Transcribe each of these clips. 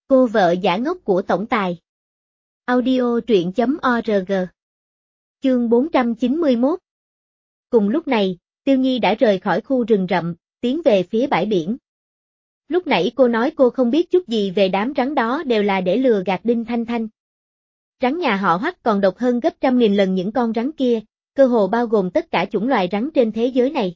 Cô vợ giả ngốc của tổng tài. Audio truyện.org. Chương 491. Cùng lúc này, Tiêu Nhi đã rời khỏi khu rừng rậm, tiến về phía bãi biển. Lúc nãy cô nói cô không biết chút gì về đám rắn đó đều là để lừa gạt Đinh Thanh Thanh. Rắn nhà họ Hoắc còn độc hơn gấp trăm nghìn lần những con rắn kia, cơ hồ bao gồm tất cả chủng loài rắn trên thế giới này.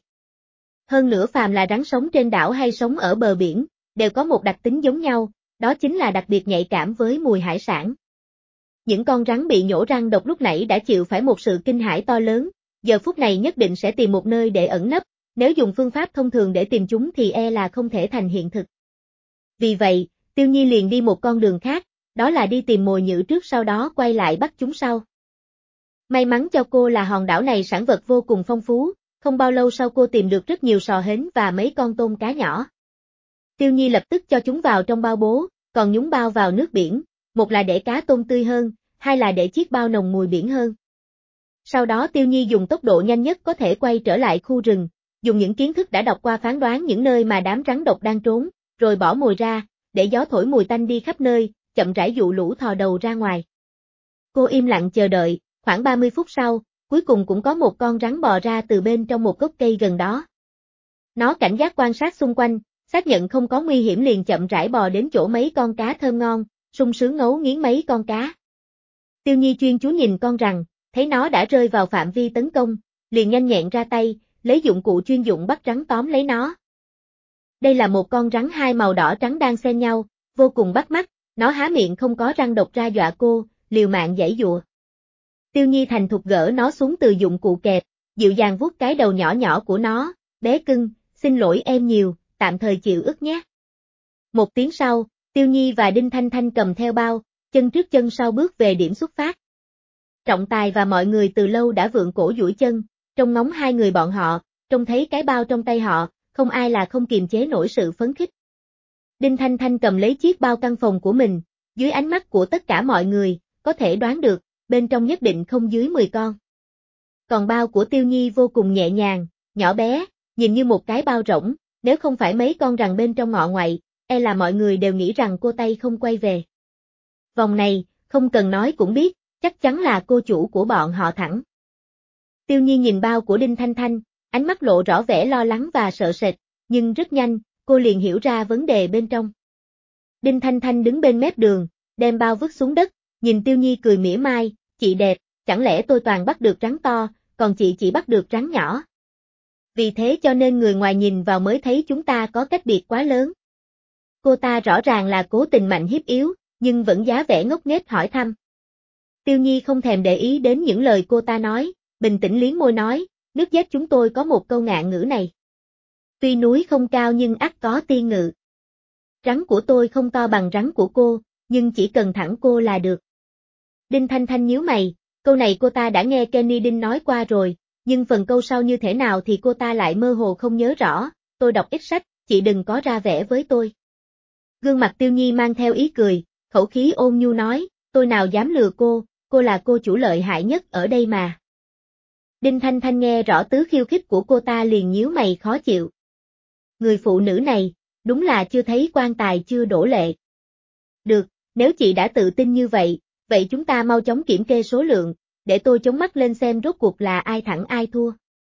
Hơn nữa phàm là rắn sống trên đảo hay sống ở bờ biển, đều có một đặc tính giống nhau, đó chính là đặc biệt nhạy cảm với mùi hải sản. Những con rắn bị nhổ răng độc lúc nãy đã chịu phải một sự kinh hãi to lớn, giờ phút này nhất định sẽ tìm một nơi để ẩn nấp, nếu dùng phương pháp thông thường để tìm chúng thì e là không thể thành hiện thực. Vì vậy, Tiêu Nhi liền đi một con đường khác, đó là đi tìm mồi nhử trước sau đó quay lại bắt chúng sau. May mắn cho cô là hòn đảo này sản vật vô cùng phong phú, không bao lâu sau cô tìm được rất nhiều sò hến và mấy con tôm cá nhỏ. Tiêu Nhi lập tức cho chúng vào trong bao bố, còn nhúng bao vào nước biển, một là để cá tôm tươi hơn, hai là để chiếc bao nồng mùi biển hơn. Sau đó Tiêu Nhi dùng tốc độ nhanh nhất có thể quay trở lại khu rừng, dùng những kiến thức đã đọc qua phán đoán những nơi mà đám rắn độc đang trốn, rồi bỏ mồi ra, để gió thổi mùi tanh đi khắp nơi, chậm rãi dụ lũ thò đầu ra ngoài. Cô im lặng chờ đợi, khoảng 30 phút sau, cuối cùng cũng có một con rắn bò ra từ bên trong một gốc cây gần đó. Nó cảnh giác quan sát xung quanh, xác nhận không có nguy hiểm liền chậm rãi bò đến chỗ mấy con cá thơm ngon, sung sướng ngấu nghiến mấy con cá. Tiêu Nhi chuyên chú nhìn con rắn, thấy nó đã rơi vào phạm vi tấn công, liền nhanh nhẹn ra tay, lấy dụng cụ chuyên dụng bắt rắn tóm lấy nó. Đây là một con rắn hai màu đỏ trắng đang xen nhau, vô cùng bắt mắt, nó há miệng không có răng độc ra dọa cô, liều mạng giãy giụa. Tiêu Nhi thành thục gỡ nó xuống từ dụng cụ kẹp, dịu dàng vuốt cái đầu nhỏ nhỏ của nó, bé cưng, xin lỗi em nhiều, tạm thời chịu ức nhé. Một tiếng sau, Tiêu Nhi và Đinh Thanh Thanh cầm theo bao, chân trước chân sau bước về điểm xuất phát. Trọng Tài và mọi người từ lâu đã vượng cổ duỗi chân, trông ngóng hai người bọn họ, trông thấy cái bao trong tay họ, không ai là không kiềm chế nổi sự phấn khích. Đinh Thanh Thanh cầm lấy chiếc bao căn phòng của mình, dưới ánh mắt của tất cả mọi người, có thể đoán được, bên trong nhất định không dưới 10 con. Còn bao của Tiêu Nhi vô cùng nhẹ nhàng, nhỏ bé, nhìn như một cái bao rỗng, nếu không phải mấy con rắn bên trong ngọ ngoại, e là mọi người đều nghĩ rằng cô tay không quay về. Vòng này, không cần nói cũng biết, chắc chắn là cô chủ của bọn họ thẳng. Tiêu Nhi nhìn bao của Đinh Thanh Thanh, ánh mắt lộ rõ vẻ lo lắng và sợ sệt, nhưng rất nhanh, cô liền hiểu ra vấn đề bên trong. Đinh Thanh Thanh đứng bên mép đường, đem bao vứt xuống đất, nhìn Tiêu Nhi cười mỉa mai, chị đẹp, chẳng lẽ tôi toàn bắt được rắn to, còn chị chỉ bắt được rắn nhỏ. Vì thế cho nên người ngoài nhìn vào mới thấy chúng ta có cách biệt quá lớn. Cô ta rõ ràng là cố tình mạnh hiếp yếu, nhưng vẫn giá vẻ ngốc nghếch hỏi thăm. Tiêu Nhi không thèm để ý đến những lời cô ta nói, bình tĩnh liếm môi nói, nước dết chúng tôi có một câu ngạn ngữ này. Tuy núi không cao nhưng ắt có tiên ngự. Rắn của tôi không to bằng rắn của cô, nhưng chỉ cần thẳng cô là được. Đinh Thanh Thanh nhíu mày, câu này cô ta đã nghe Kenny Đinh nói qua rồi, nhưng phần câu sau như thế nào thì cô ta lại mơ hồ không nhớ rõ, tôi đọc ít sách, chị đừng có ra vẻ với tôi. Gương mặt Tiêu Nhi mang theo ý cười, khẩu khí ôn nhu nói, tôi nào dám lừa cô là cô chủ lợi hại nhất ở đây mà. Đinh Thanh Thanh nghe rõ tứ khiêu khích của cô ta liền nhíu mày khó chịu. Người phụ nữ này, đúng là chưa thấy quan tài chưa đổ lệ. Được, nếu chị đã tự tin như vậy, vậy chúng ta mau chóng kiểm kê số lượng, để tôi chống mắt lên xem rốt cuộc là ai thắng ai thua.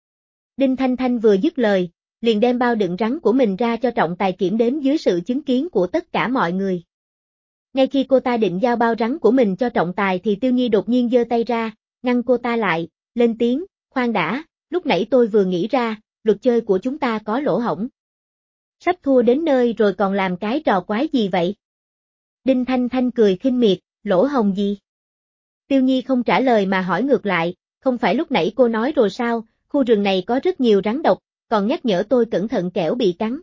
Đinh Thanh Thanh vừa dứt lời, liền đem bao đựng rắn của mình ra cho Trọng Tài kiểm đếm dưới sự chứng kiến của tất cả mọi người. Ngay khi cô ta định giao bao rắn của mình cho Trọng Tài thì Tiêu Nhi đột nhiên giơ tay ra, ngăn cô ta lại, lên tiếng, khoan đã, lúc nãy tôi vừa nghĩ ra, luật chơi của chúng ta có lỗ hổng. Sắp thua đến nơi rồi còn làm cái trò quái gì vậy? Đinh Thanh Thanh cười khinh miệt, lỗ hổng gì? Tiêu Nhi không trả lời mà hỏi ngược lại, không phải lúc nãy cô nói rồi sao, khu rừng này có rất nhiều rắn độc, còn nhắc nhở tôi cẩn thận kẻo bị cắn.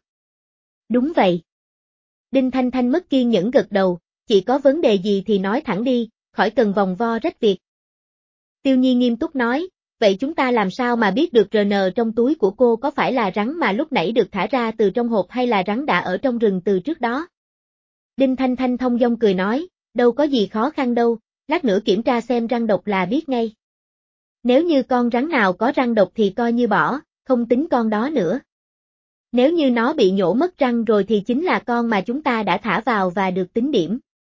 Đúng vậy. Đinh Thanh Thanh mất kiên nhẫn gật đầu, chị có vấn đề gì thì nói thẳng đi, khỏi cần vòng vo rách việc. Tiêu Nhi nghiêm túc nói, vậy chúng ta làm sao mà biết được RN trong túi của cô có phải là rắn mà lúc nãy được thả ra từ trong hộp hay là rắn đã ở trong rừng từ trước đó? Đinh Thanh Thanh thông dong cười nói, đâu có gì khó khăn đâu, lát nữa kiểm tra xem răng độc là biết ngay. Nếu như con rắn nào có răng độc thì coi như bỏ, không tính con đó nữa. Nếu như nó bị nhổ mất răng rồi thì chính là con mà chúng ta đã thả vào và được tính điểm.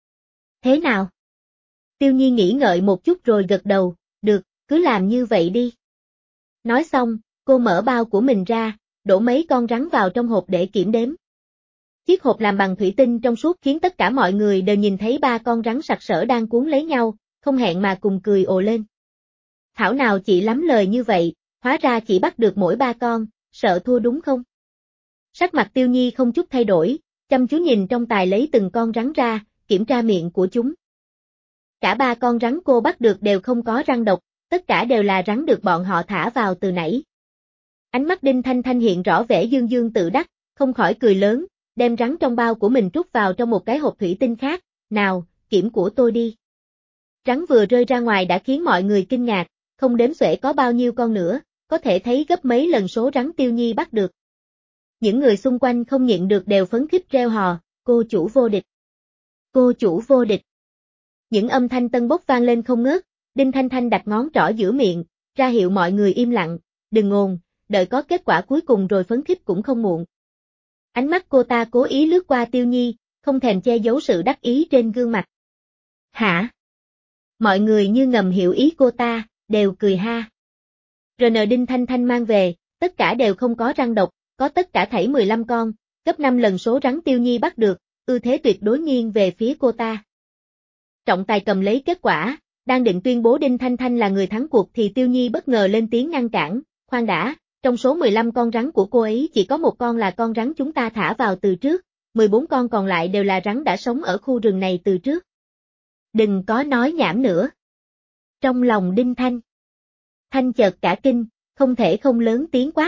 Thế nào? Tiêu Nhi nghĩ ngợi một chút rồi gật đầu, được, cứ làm như vậy đi. Nói xong, cô mở bao của mình ra, đổ mấy con rắn vào trong hộp để kiểm đếm. Chiếc hộp làm bằng thủy tinh trong suốt khiến tất cả mọi người đều nhìn thấy 3 con rắn sặc sỡ đang cuốn lấy nhau, không hẹn mà cùng cười ồ lên. Thảo nào chị lắm lời như vậy, hóa ra chỉ bắt được mỗi 3 con, sợ thua đúng không? Sắc mặt Tiêu Nhi không chút thay đổi, chăm chú nhìn trong tài lấy từng con rắn ra, kiểm tra miệng của chúng. Cả 3 con rắn cô bắt được đều không có răng độc, tất cả đều là rắn được bọn họ thả vào từ nãy. Ánh mắt Đinh Thanh Thanh hiện rõ vẻ dương dương tự đắc, không khỏi cười lớn, đem rắn trong bao của mình trút vào trong một cái hộp thủy tinh khác, nào, kiểm của tôi đi. Rắn vừa rơi ra ngoài đã khiến mọi người kinh ngạc, không đếm xuể có bao nhiêu con nữa, có thể thấy gấp mấy lần số rắn Tiêu Nhi bắt được. Những người xung quanh không nhịn được đều phấn khích reo hò, cô chủ vô địch. Cô chủ vô địch. Những âm thanh tân bốc vang lên không ngớt, Đinh Thanh Thanh đặt ngón trỏ giữa miệng, ra hiệu mọi người im lặng, đừng ồn, đợi có kết quả cuối cùng rồi phấn khích cũng không muộn. Ánh mắt cô ta cố ý lướt qua Tiêu Nhi, không thèm che giấu sự đắc ý trên gương mặt. Hả? Mọi người như ngầm hiểu ý cô ta, đều cười ha. RN Đinh Thanh Thanh mang về, tất cả đều không có răng độc, có tất cả thảy 15 con, gấp 5 lần số rắn Tiêu Nhi bắt được, ưu thế tuyệt đối nghiêng về phía cô ta. Trọng tài cầm lấy kết quả, đang định tuyên bố Đinh Thanh Thanh là người thắng cuộc thì Tiêu Nhi bất ngờ lên tiếng ngăn cản, khoan đã, trong số 15 con rắn của cô ấy chỉ có một con là con rắn chúng ta thả vào từ trước, 14 con còn lại đều là rắn đã sống ở khu rừng này từ trước. Đừng có nói nhảm nữa. Trong lòng Đinh Thanh chợt cả kinh, không thể không lớn tiếng quát.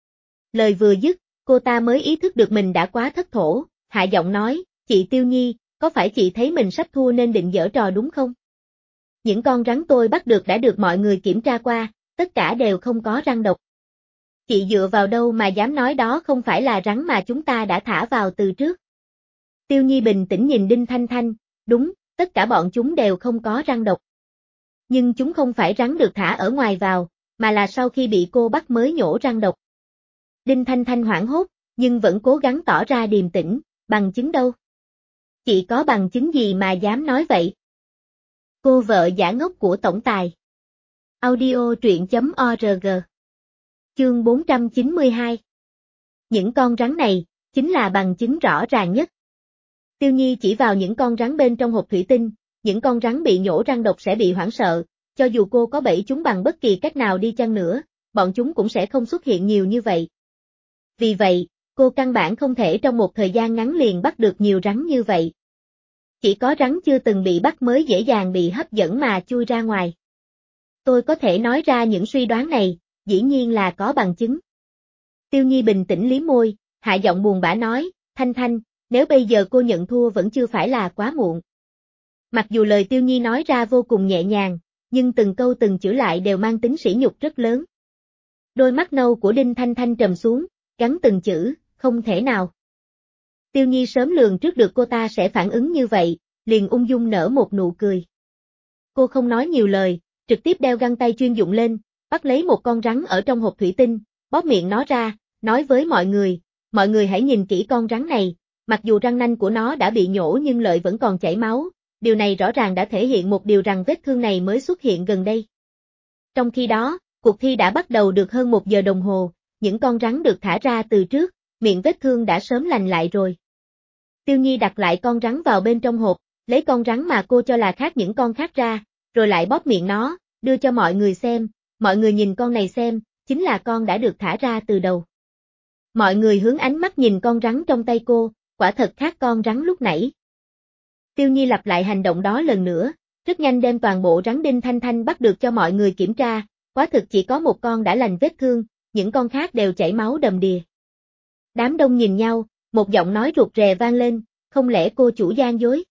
Lời vừa dứt, cô ta mới ý thức được mình đã quá thất thổ, hạ giọng nói, chị Tiêu Nhi, có phải chị thấy mình sắp thua nên định giở trò đúng không? Những con rắn tôi bắt được đã được mọi người kiểm tra qua, tất cả đều không có răng độc. Chị dựa vào đâu mà dám nói đó không phải là rắn mà chúng ta đã thả vào từ trước? Tiêu Nhi bình tĩnh nhìn Đinh Thanh Thanh, đúng, tất cả bọn chúng đều không có răng độc. Nhưng chúng không phải rắn được thả ở ngoài vào, mà là sau khi bị cô bắt mới nhổ răng độc. Đinh Thanh Thanh hoảng hốt, nhưng vẫn cố gắng tỏ ra điềm tĩnh, bằng chứng đâu? Chị có bằng chứng gì mà dám nói vậy? Cô vợ giả ngốc của tổng tài. Audio truyện.org. Chương 492. Những con rắn này, chính là bằng chứng rõ ràng nhất. Tiêu Nhi chỉ vào những con rắn bên trong hộp thủy tinh, những con rắn bị nhổ răng độc sẽ bị hoảng sợ, cho dù cô có bẫy chúng bằng bất kỳ cách nào đi chăng nữa, bọn chúng cũng sẽ không xuất hiện nhiều như vậy. Vì vậy, cô căn bản không thể trong một thời gian ngắn liền bắt được nhiều rắn như vậy. Chỉ có rắn chưa từng bị bắt mới dễ dàng bị hấp dẫn mà chui ra ngoài. Tôi có thể nói ra những suy đoán này, dĩ nhiên là có bằng chứng. Tiêu Nhi bình tĩnh liếm môi, hạ giọng buồn bã nói, Thanh Thanh, nếu bây giờ cô nhận thua vẫn chưa phải là quá muộn. Mặc dù lời Tiêu Nhi nói ra vô cùng nhẹ nhàng, nhưng từng câu từng chữ lại đều mang tính sỉ nhục rất lớn. Đôi mắt nâu của Đinh Thanh Thanh trầm xuống, gắn từng chữ, không thể nào. Tiêu Nhi sớm lường trước được cô ta sẽ phản ứng như vậy, liền ung dung nở một nụ cười. Cô không nói nhiều lời, trực tiếp đeo găng tay chuyên dụng lên, bắt lấy một con rắn ở trong hộp thủy tinh, bóp miệng nó ra, nói với mọi người hãy nhìn kỹ con rắn này, mặc dù răng nanh của nó đã bị nhổ nhưng lợi vẫn còn chảy máu, điều này rõ ràng đã thể hiện một điều rằng vết thương này mới xuất hiện gần đây. Trong khi đó, cuộc thi đã bắt đầu được hơn 1 giờ đồng hồ, những con rắn được thả ra từ trước, miệng vết thương đã sớm lành lại rồi. Tiêu Nhi đặt lại con rắn vào bên trong hộp, lấy con rắn mà cô cho là khác những con khác ra, rồi lại bóp miệng nó, đưa cho mọi người xem, mọi người nhìn con này xem, chính là con đã được thả ra từ đầu. Mọi người hướng ánh mắt nhìn con rắn trong tay cô, quả thật khác con rắn lúc nãy. Tiêu Nhi lặp lại hành động đó lần nữa, rất nhanh đem toàn bộ rắn Đinh Thanh Thanh bắt được cho mọi người kiểm tra, quả thực chỉ có một con đã lành vết thương, những con khác đều chảy máu đầm đìa. Đám đông nhìn nhau, một giọng nói rụt rè vang lên, không lẽ cô chủ gian dối?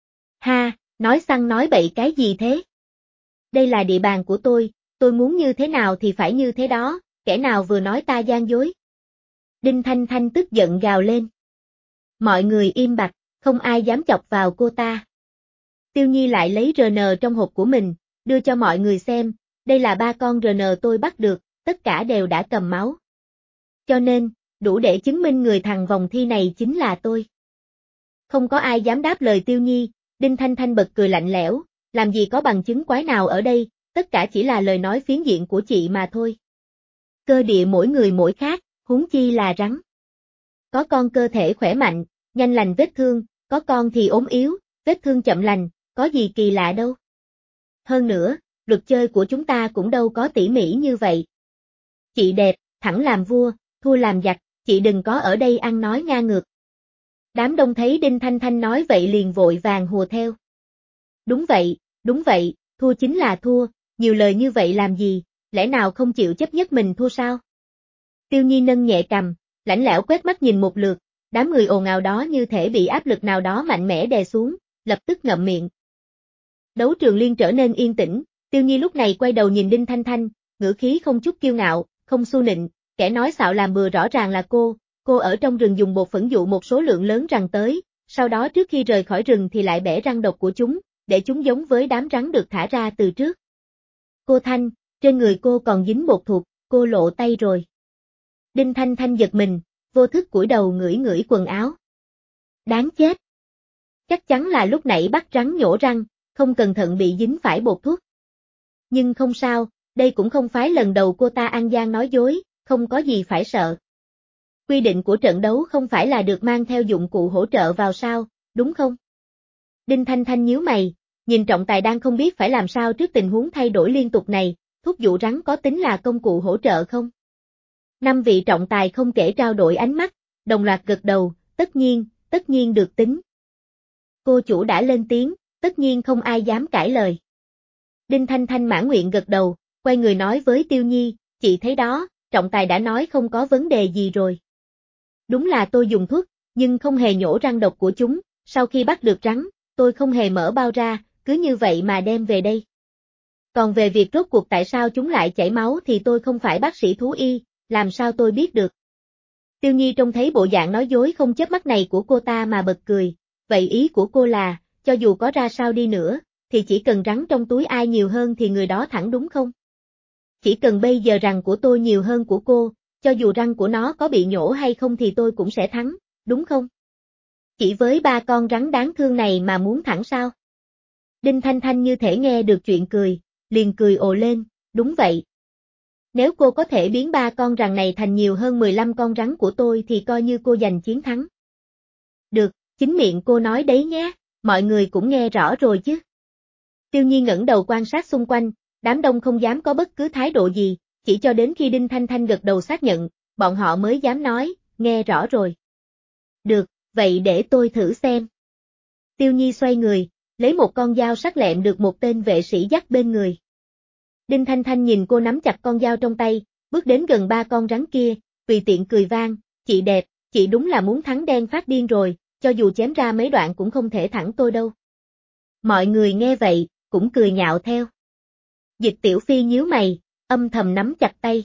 Ha, nói xăng nói bậy cái gì thế? Đây là địa bàn của tôi muốn như thế nào thì phải như thế đó, kẻ nào vừa nói ta gian dối? Đinh Thanh Thanh tức giận gào lên. Mọi người im bặt, không ai dám chọc vào cô ta. Tiêu Nhi lại lấy RN trong hộp của mình, đưa cho mọi người xem, đây là 3 con RN tôi bắt được, tất cả đều đã cầm máu. Cho nên, đủ để chứng minh người thằng vòng thi này chính là tôi. Không có ai dám đáp lời Tiêu Nhi, Đinh Thanh Thanh bật cười lạnh lẽo, làm gì có bằng chứng quái nào ở đây, tất cả chỉ là lời nói phiến diện của chị mà thôi. Cơ địa mỗi người mỗi khác, huống chi là rắn. Có con cơ thể khỏe mạnh, nhanh lành vết thương, có con thì ốm yếu, vết thương chậm lành, có gì kỳ lạ đâu. Hơn nữa, luật chơi của chúng ta cũng đâu có tỉ mỉ như vậy. Chị đẹp, thẳng làm vua, thua làm giặc, chị đừng có ở đây ăn nói ngang ngược. Đám đông thấy Đinh Thanh Thanh nói vậy liền vội vàng hùa theo. Đúng vậy, thua chính là thua, nhiều lời như vậy làm gì, lẽ nào không chịu chấp nhất mình thua sao? Tiêu Nhi nâng nhẹ cằm, lãnh lẽo quét mắt nhìn một lượt, đám người ồn ào đó như thể bị áp lực nào đó mạnh mẽ đè xuống, lập tức ngậm miệng. Đấu trường liên trở nên yên tĩnh, Tiêu Nhi lúc này quay đầu nhìn Đinh Thanh Thanh, ngữ khí không chút kiêu ngạo, không xu nịnh, kẻ nói xạo làm bừa rõ ràng là cô ở trong rừng dùng bột phẫn dụ một số lượng lớn rắn tới, sau đó trước khi rời khỏi rừng thì lại bẻ răng độc của chúng, để chúng giống với đám rắn được thả ra từ trước. Cô Thanh, trên người cô còn dính bột thuộc, cô lộ tay rồi. Đinh Thanh Thanh giật mình, vô thức cúi đầu ngửi ngửi quần áo. Đáng chết. Chắc chắn là lúc nãy bắt rắn nhổ răng, không cẩn thận bị dính phải bột thuốc. Nhưng không sao, đây cũng không phải lần đầu cô ta ăn gian nói dối, không có gì phải sợ. Quy định của trận đấu không phải là được mang theo dụng cụ hỗ trợ vào sao, đúng không? Đinh Thanh Thanh nhíu mày, nhìn trọng tài đang không biết phải làm sao trước tình huống thay đổi liên tục này, thuốc dụ rắn có tính là công cụ hỗ trợ không? 5 vị trọng tài không kể trao đổi ánh mắt, đồng loạt gật đầu, tất nhiên được tính. Cô chủ đã lên tiếng, tất nhiên không ai dám cãi lời. Đinh Thanh Thanh mãn nguyện gật đầu, quay người nói với Tiêu Nhi, chị thấy đó, trọng tài đã nói không có vấn đề gì rồi. Đúng là tôi dùng thuốc, nhưng không hề nhổ răng độc của chúng, sau khi bắt được rắn, tôi không hề mở bao ra, cứ như vậy mà đem về đây. Còn về việc rốt cuộc tại sao chúng lại chảy máu thì tôi không phải bác sĩ thú y, làm sao tôi biết được. Tiêu Nhi trông thấy bộ dạng nói dối không chớp mắt này của cô ta mà bật cười, vậy ý của cô là, cho dù có ra sao đi nữa, thì chỉ cần rắn trong túi ai nhiều hơn thì người đó thẳng đúng không? Chỉ cần bây giờ răng của tôi nhiều hơn của cô, cho dù răng của nó có bị nhổ hay không thì tôi cũng sẽ thắng, đúng không? Chỉ với 3 con rắn đáng thương này mà muốn thẳng sao? Đinh Thanh Thanh như thể nghe được chuyện cười, liền cười ồ lên, đúng vậy. Nếu cô có thể biến 3 con rắn này thành nhiều hơn 15 con rắn của tôi thì coi như cô giành chiến thắng. Được, chính miệng cô nói đấy nhé, mọi người cũng nghe rõ rồi chứ. Tiêu Nhi ngẩng đầu quan sát xung quanh, đám đông không dám có bất cứ thái độ gì, chỉ cho đến khi Đinh Thanh Thanh gật đầu xác nhận, bọn họ mới dám nói, nghe rõ rồi. Được, vậy để tôi thử xem. Tiêu Nhi xoay người, lấy một con dao sắc lẹm được một tên vệ sĩ dắt bên người. Đinh Thanh Thanh nhìn cô nắm chặt con dao trong tay, bước đến gần 3 con rắn kia, tùy tiện cười vang, chị đẹp, chị đúng là muốn thắng đen phát điên rồi, cho dù chém ra mấy đoạn cũng không thể thẳng tôi đâu. Mọi người nghe vậy, cũng cười nhạo theo. Dịch Tiểu Phi nhíu mày, âm thầm nắm chặt tay.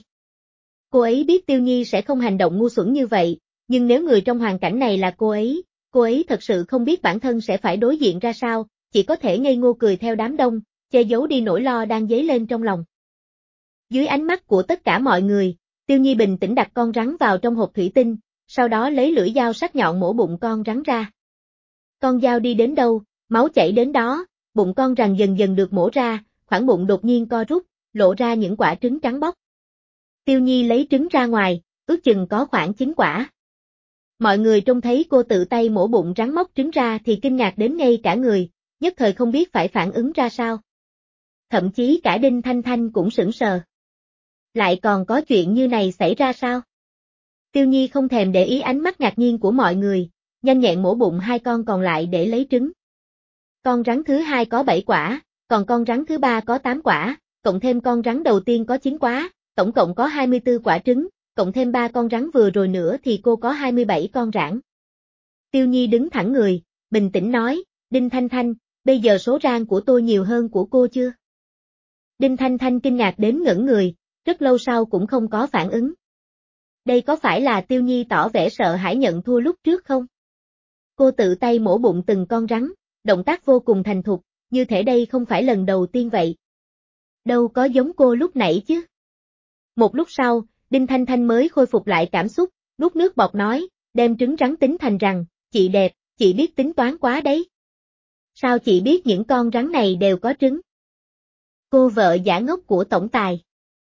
Cô ấy biết Tiêu Nhi sẽ không hành động ngu xuẩn như vậy, nhưng nếu người trong hoàn cảnh này là cô ấy thật sự không biết bản thân sẽ phải đối diện ra sao, chỉ có thể ngây ngô cười theo đám đông, che giấu đi nỗi lo đang dấy lên trong lòng. Dưới ánh mắt của tất cả mọi người, Tiêu Nhi bình tĩnh đặt con rắn vào trong hộp thủy tinh, sau đó lấy lưỡi dao sắc nhọn mổ bụng con rắn ra. Con dao đi đến đâu, máu chảy đến đó, bụng con rắn dần dần được mổ ra, khoảng bụng đột nhiên co rút, lộ ra những quả trứng trắng bóc. Tiêu Nhi lấy trứng ra ngoài, ước chừng có khoảng 9 quả. Mọi người trông thấy cô tự tay mổ bụng rắn móc trứng ra thì kinh ngạc đến ngay cả người, nhất thời không biết phải phản ứng ra sao. Thậm chí cả Đinh Thanh Thanh cũng sững sờ. Lại còn có chuyện như này xảy ra sao? Tiêu Nhi không thèm để ý ánh mắt ngạc nhiên của mọi người, nhanh nhẹn mổ bụng 2 con còn lại để lấy trứng. Con rắn thứ 2 có 7 quả, còn con rắn thứ 3 có 8 quả, cộng thêm con rắn đầu tiên có 9 quả, tổng cộng có 24 quả trứng, cộng thêm 3 con rắn vừa rồi nữa thì cô có 27 con rắn. Tiêu Nhi đứng thẳng người, bình tĩnh nói, Đinh Thanh Thanh, bây giờ số răng của tôi nhiều hơn của cô chưa? Đinh Thanh Thanh kinh ngạc đến ngẩn người, rất lâu sau cũng không có phản ứng. Đây có phải là Tiêu Nhi tỏ vẻ sợ hãi nhận thua lúc trước không? Cô tự tay mổ bụng từng con rắn, động tác vô cùng thành thục, như thể đây không phải lần đầu tiên vậy. Đâu có giống cô lúc nãy chứ. Một lúc sau, Đinh Thanh Thanh mới khôi phục lại cảm xúc, nuốt nước bọt nói, đem trứng rắn tính thành rằng, chị đẹp, chị biết tính toán quá đấy. Sao chị biết những con rắn này đều có trứng? Cô vợ giả ngốc của tổng tài.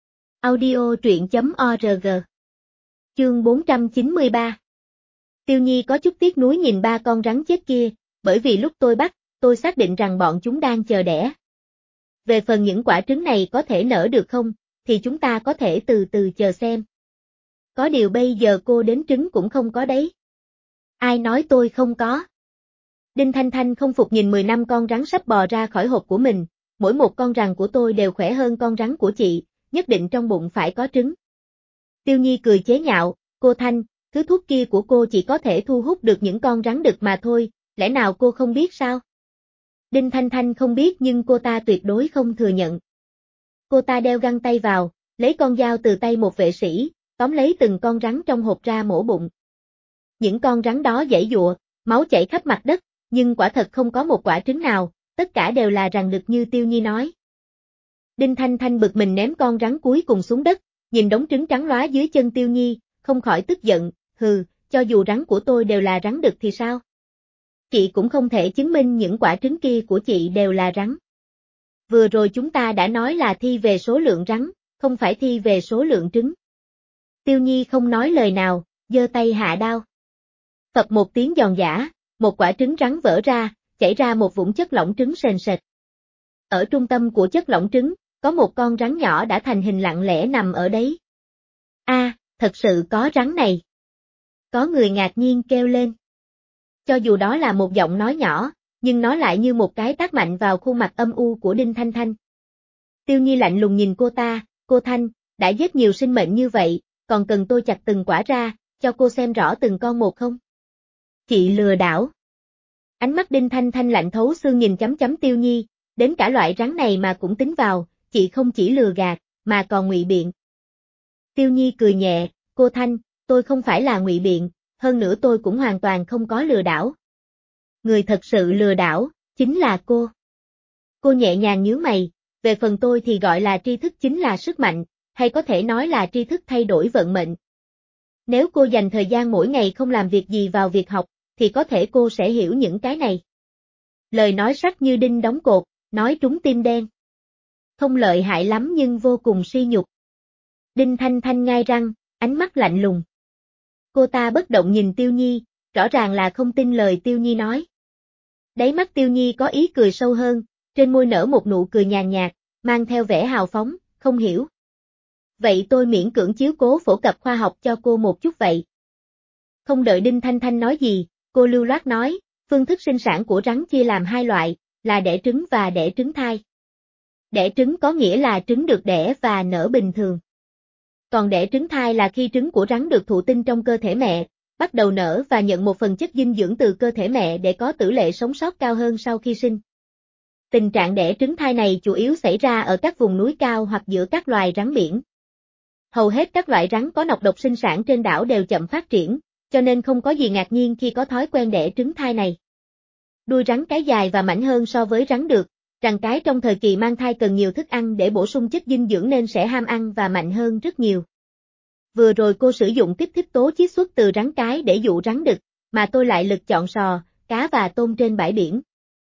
Audio truyện.org. Chương 493. Tiêu Nhi có chút tiếc nuối nhìn ba con rắn chết kia, bởi vì lúc tôi bắt, tôi xác định rằng bọn chúng đang chờ đẻ. Về phần những quả trứng này có thể nở được không, thì chúng ta có thể từ từ chờ xem. Có điều bây giờ cô đến trứng cũng không có đấy. Ai nói tôi không có? Đinh Thanh Thanh không phục nhìn 10 năm con rắn sắp bò ra khỏi hộp của mình, mỗi một con rắn của tôi đều khỏe hơn con rắn của chị, nhất định trong bụng phải có trứng. Tiêu Nhi cười chế nhạo, cô Thanh, thứ thuốc kia của cô chỉ có thể thu hút được những con rắn đực mà thôi, lẽ nào cô không biết sao? Đinh Thanh Thanh không biết nhưng cô ta tuyệt đối không thừa nhận. Cô ta đeo găng tay vào, lấy con dao từ tay một vệ sĩ, tóm lấy từng con rắn trong hộp ra mổ bụng. Những con rắn đó giãy giụa, máu chảy khắp mặt đất, nhưng quả thật không có một quả trứng nào, tất cả đều là rắn đực như Tiêu Nhi nói. Đinh Thanh Thanh bực mình ném con rắn cuối cùng xuống đất, nhìn đống trứng trắng lóa dưới chân Tiêu Nhi, không khỏi tức giận, hừ, cho dù rắn của tôi đều là rắn đực thì sao? Chị cũng không thể chứng minh những quả trứng kia của chị đều là rắn. Vừa rồi chúng ta đã nói là thi về số lượng rắn, không phải thi về số lượng trứng. Tiêu Nhi không nói lời nào, giơ tay hạ đao. Phập một tiếng giòn giã, một quả trứng rắn vỡ ra, chảy ra một vũng chất lỏng trứng sền sệt. Ở trung tâm của chất lỏng trứng, có một con rắn nhỏ đã thành hình lặng lẽ nằm ở đấy. Thật sự có rắn này. Có người ngạc nhiên kêu lên. Cho dù đó là một giọng nói nhỏ, nhưng nó lại như một cái tát mạnh vào khuôn mặt âm u của Đinh Thanh Thanh. Tiêu Nhi lạnh lùng nhìn cô ta, cô Thanh, đã giết nhiều sinh mệnh như vậy, còn cần tôi chặt từng quả ra, cho cô xem rõ từng con một không? Chị lừa đảo. Ánh mắt Đinh Thanh Thanh lạnh thấu xương nhìn chấm chấm Tiêu Nhi, đến cả loại rắn này mà cũng tính vào, chị không chỉ lừa gạt, mà còn ngụy biện. Tiêu Nhi cười nhẹ, cô Thanh, tôi không phải là ngụy biện, hơn nữa tôi cũng hoàn toàn không có lừa đảo. Người thật sự lừa đảo, chính là cô. Cô nhẹ nhàng nhíu mày, về phần tôi thì gọi là tri thức chính là sức mạnh, hay có thể nói là tri thức thay đổi vận mệnh. Nếu cô dành thời gian mỗi ngày không làm việc gì vào việc học, thì có thể cô sẽ hiểu những cái này. Lời nói sắc như đinh đóng cột, nói trúng tim đen. Không lợi hại lắm nhưng vô cùng suy nhục. Đinh Thanh Thanh ngai răng, ánh mắt lạnh lùng. Cô ta bất động nhìn Tiêu Nhi, rõ ràng là không tin lời Tiêu Nhi nói. Đáy mắt Tiêu Nhi có ý cười sâu hơn, trên môi nở một nụ cười nhàn nhạt, mang theo vẻ hào phóng, không hiểu. Vậy tôi miễn cưỡng chiếu cố phổ cập khoa học cho cô một chút vậy. Không đợi Đinh Thanh Thanh nói gì, cô lưu loát nói, phương thức sinh sản của rắn chia làm hai loại, là đẻ trứng và đẻ trứng thai. Đẻ trứng có nghĩa là trứng được đẻ và nở bình thường. Còn đẻ trứng thai là khi trứng của rắn được thụ tinh trong cơ thể mẹ, bắt đầu nở và nhận một phần chất dinh dưỡng từ cơ thể mẹ để có tỷ lệ sống sót cao hơn sau khi sinh. Tình trạng đẻ trứng thai này chủ yếu xảy ra ở các vùng núi cao hoặc giữa các loài rắn biển. Hầu hết các loại rắn có nọc độc sinh sản trên đảo đều chậm phát triển, cho nên không có gì ngạc nhiên khi có thói quen đẻ trứng thai này. Đuôi rắn cái dài và mảnh hơn so với rắn đực, rắn cái trong thời kỳ mang thai cần nhiều thức ăn để bổ sung chất dinh dưỡng nên sẽ ham ăn và mạnh hơn rất nhiều. Vừa rồi cô sử dụng kích thích tố chiết xuất từ rắn cái để dụ rắn đực, mà tôi lại lực chọn sò, cá và tôm trên bãi biển.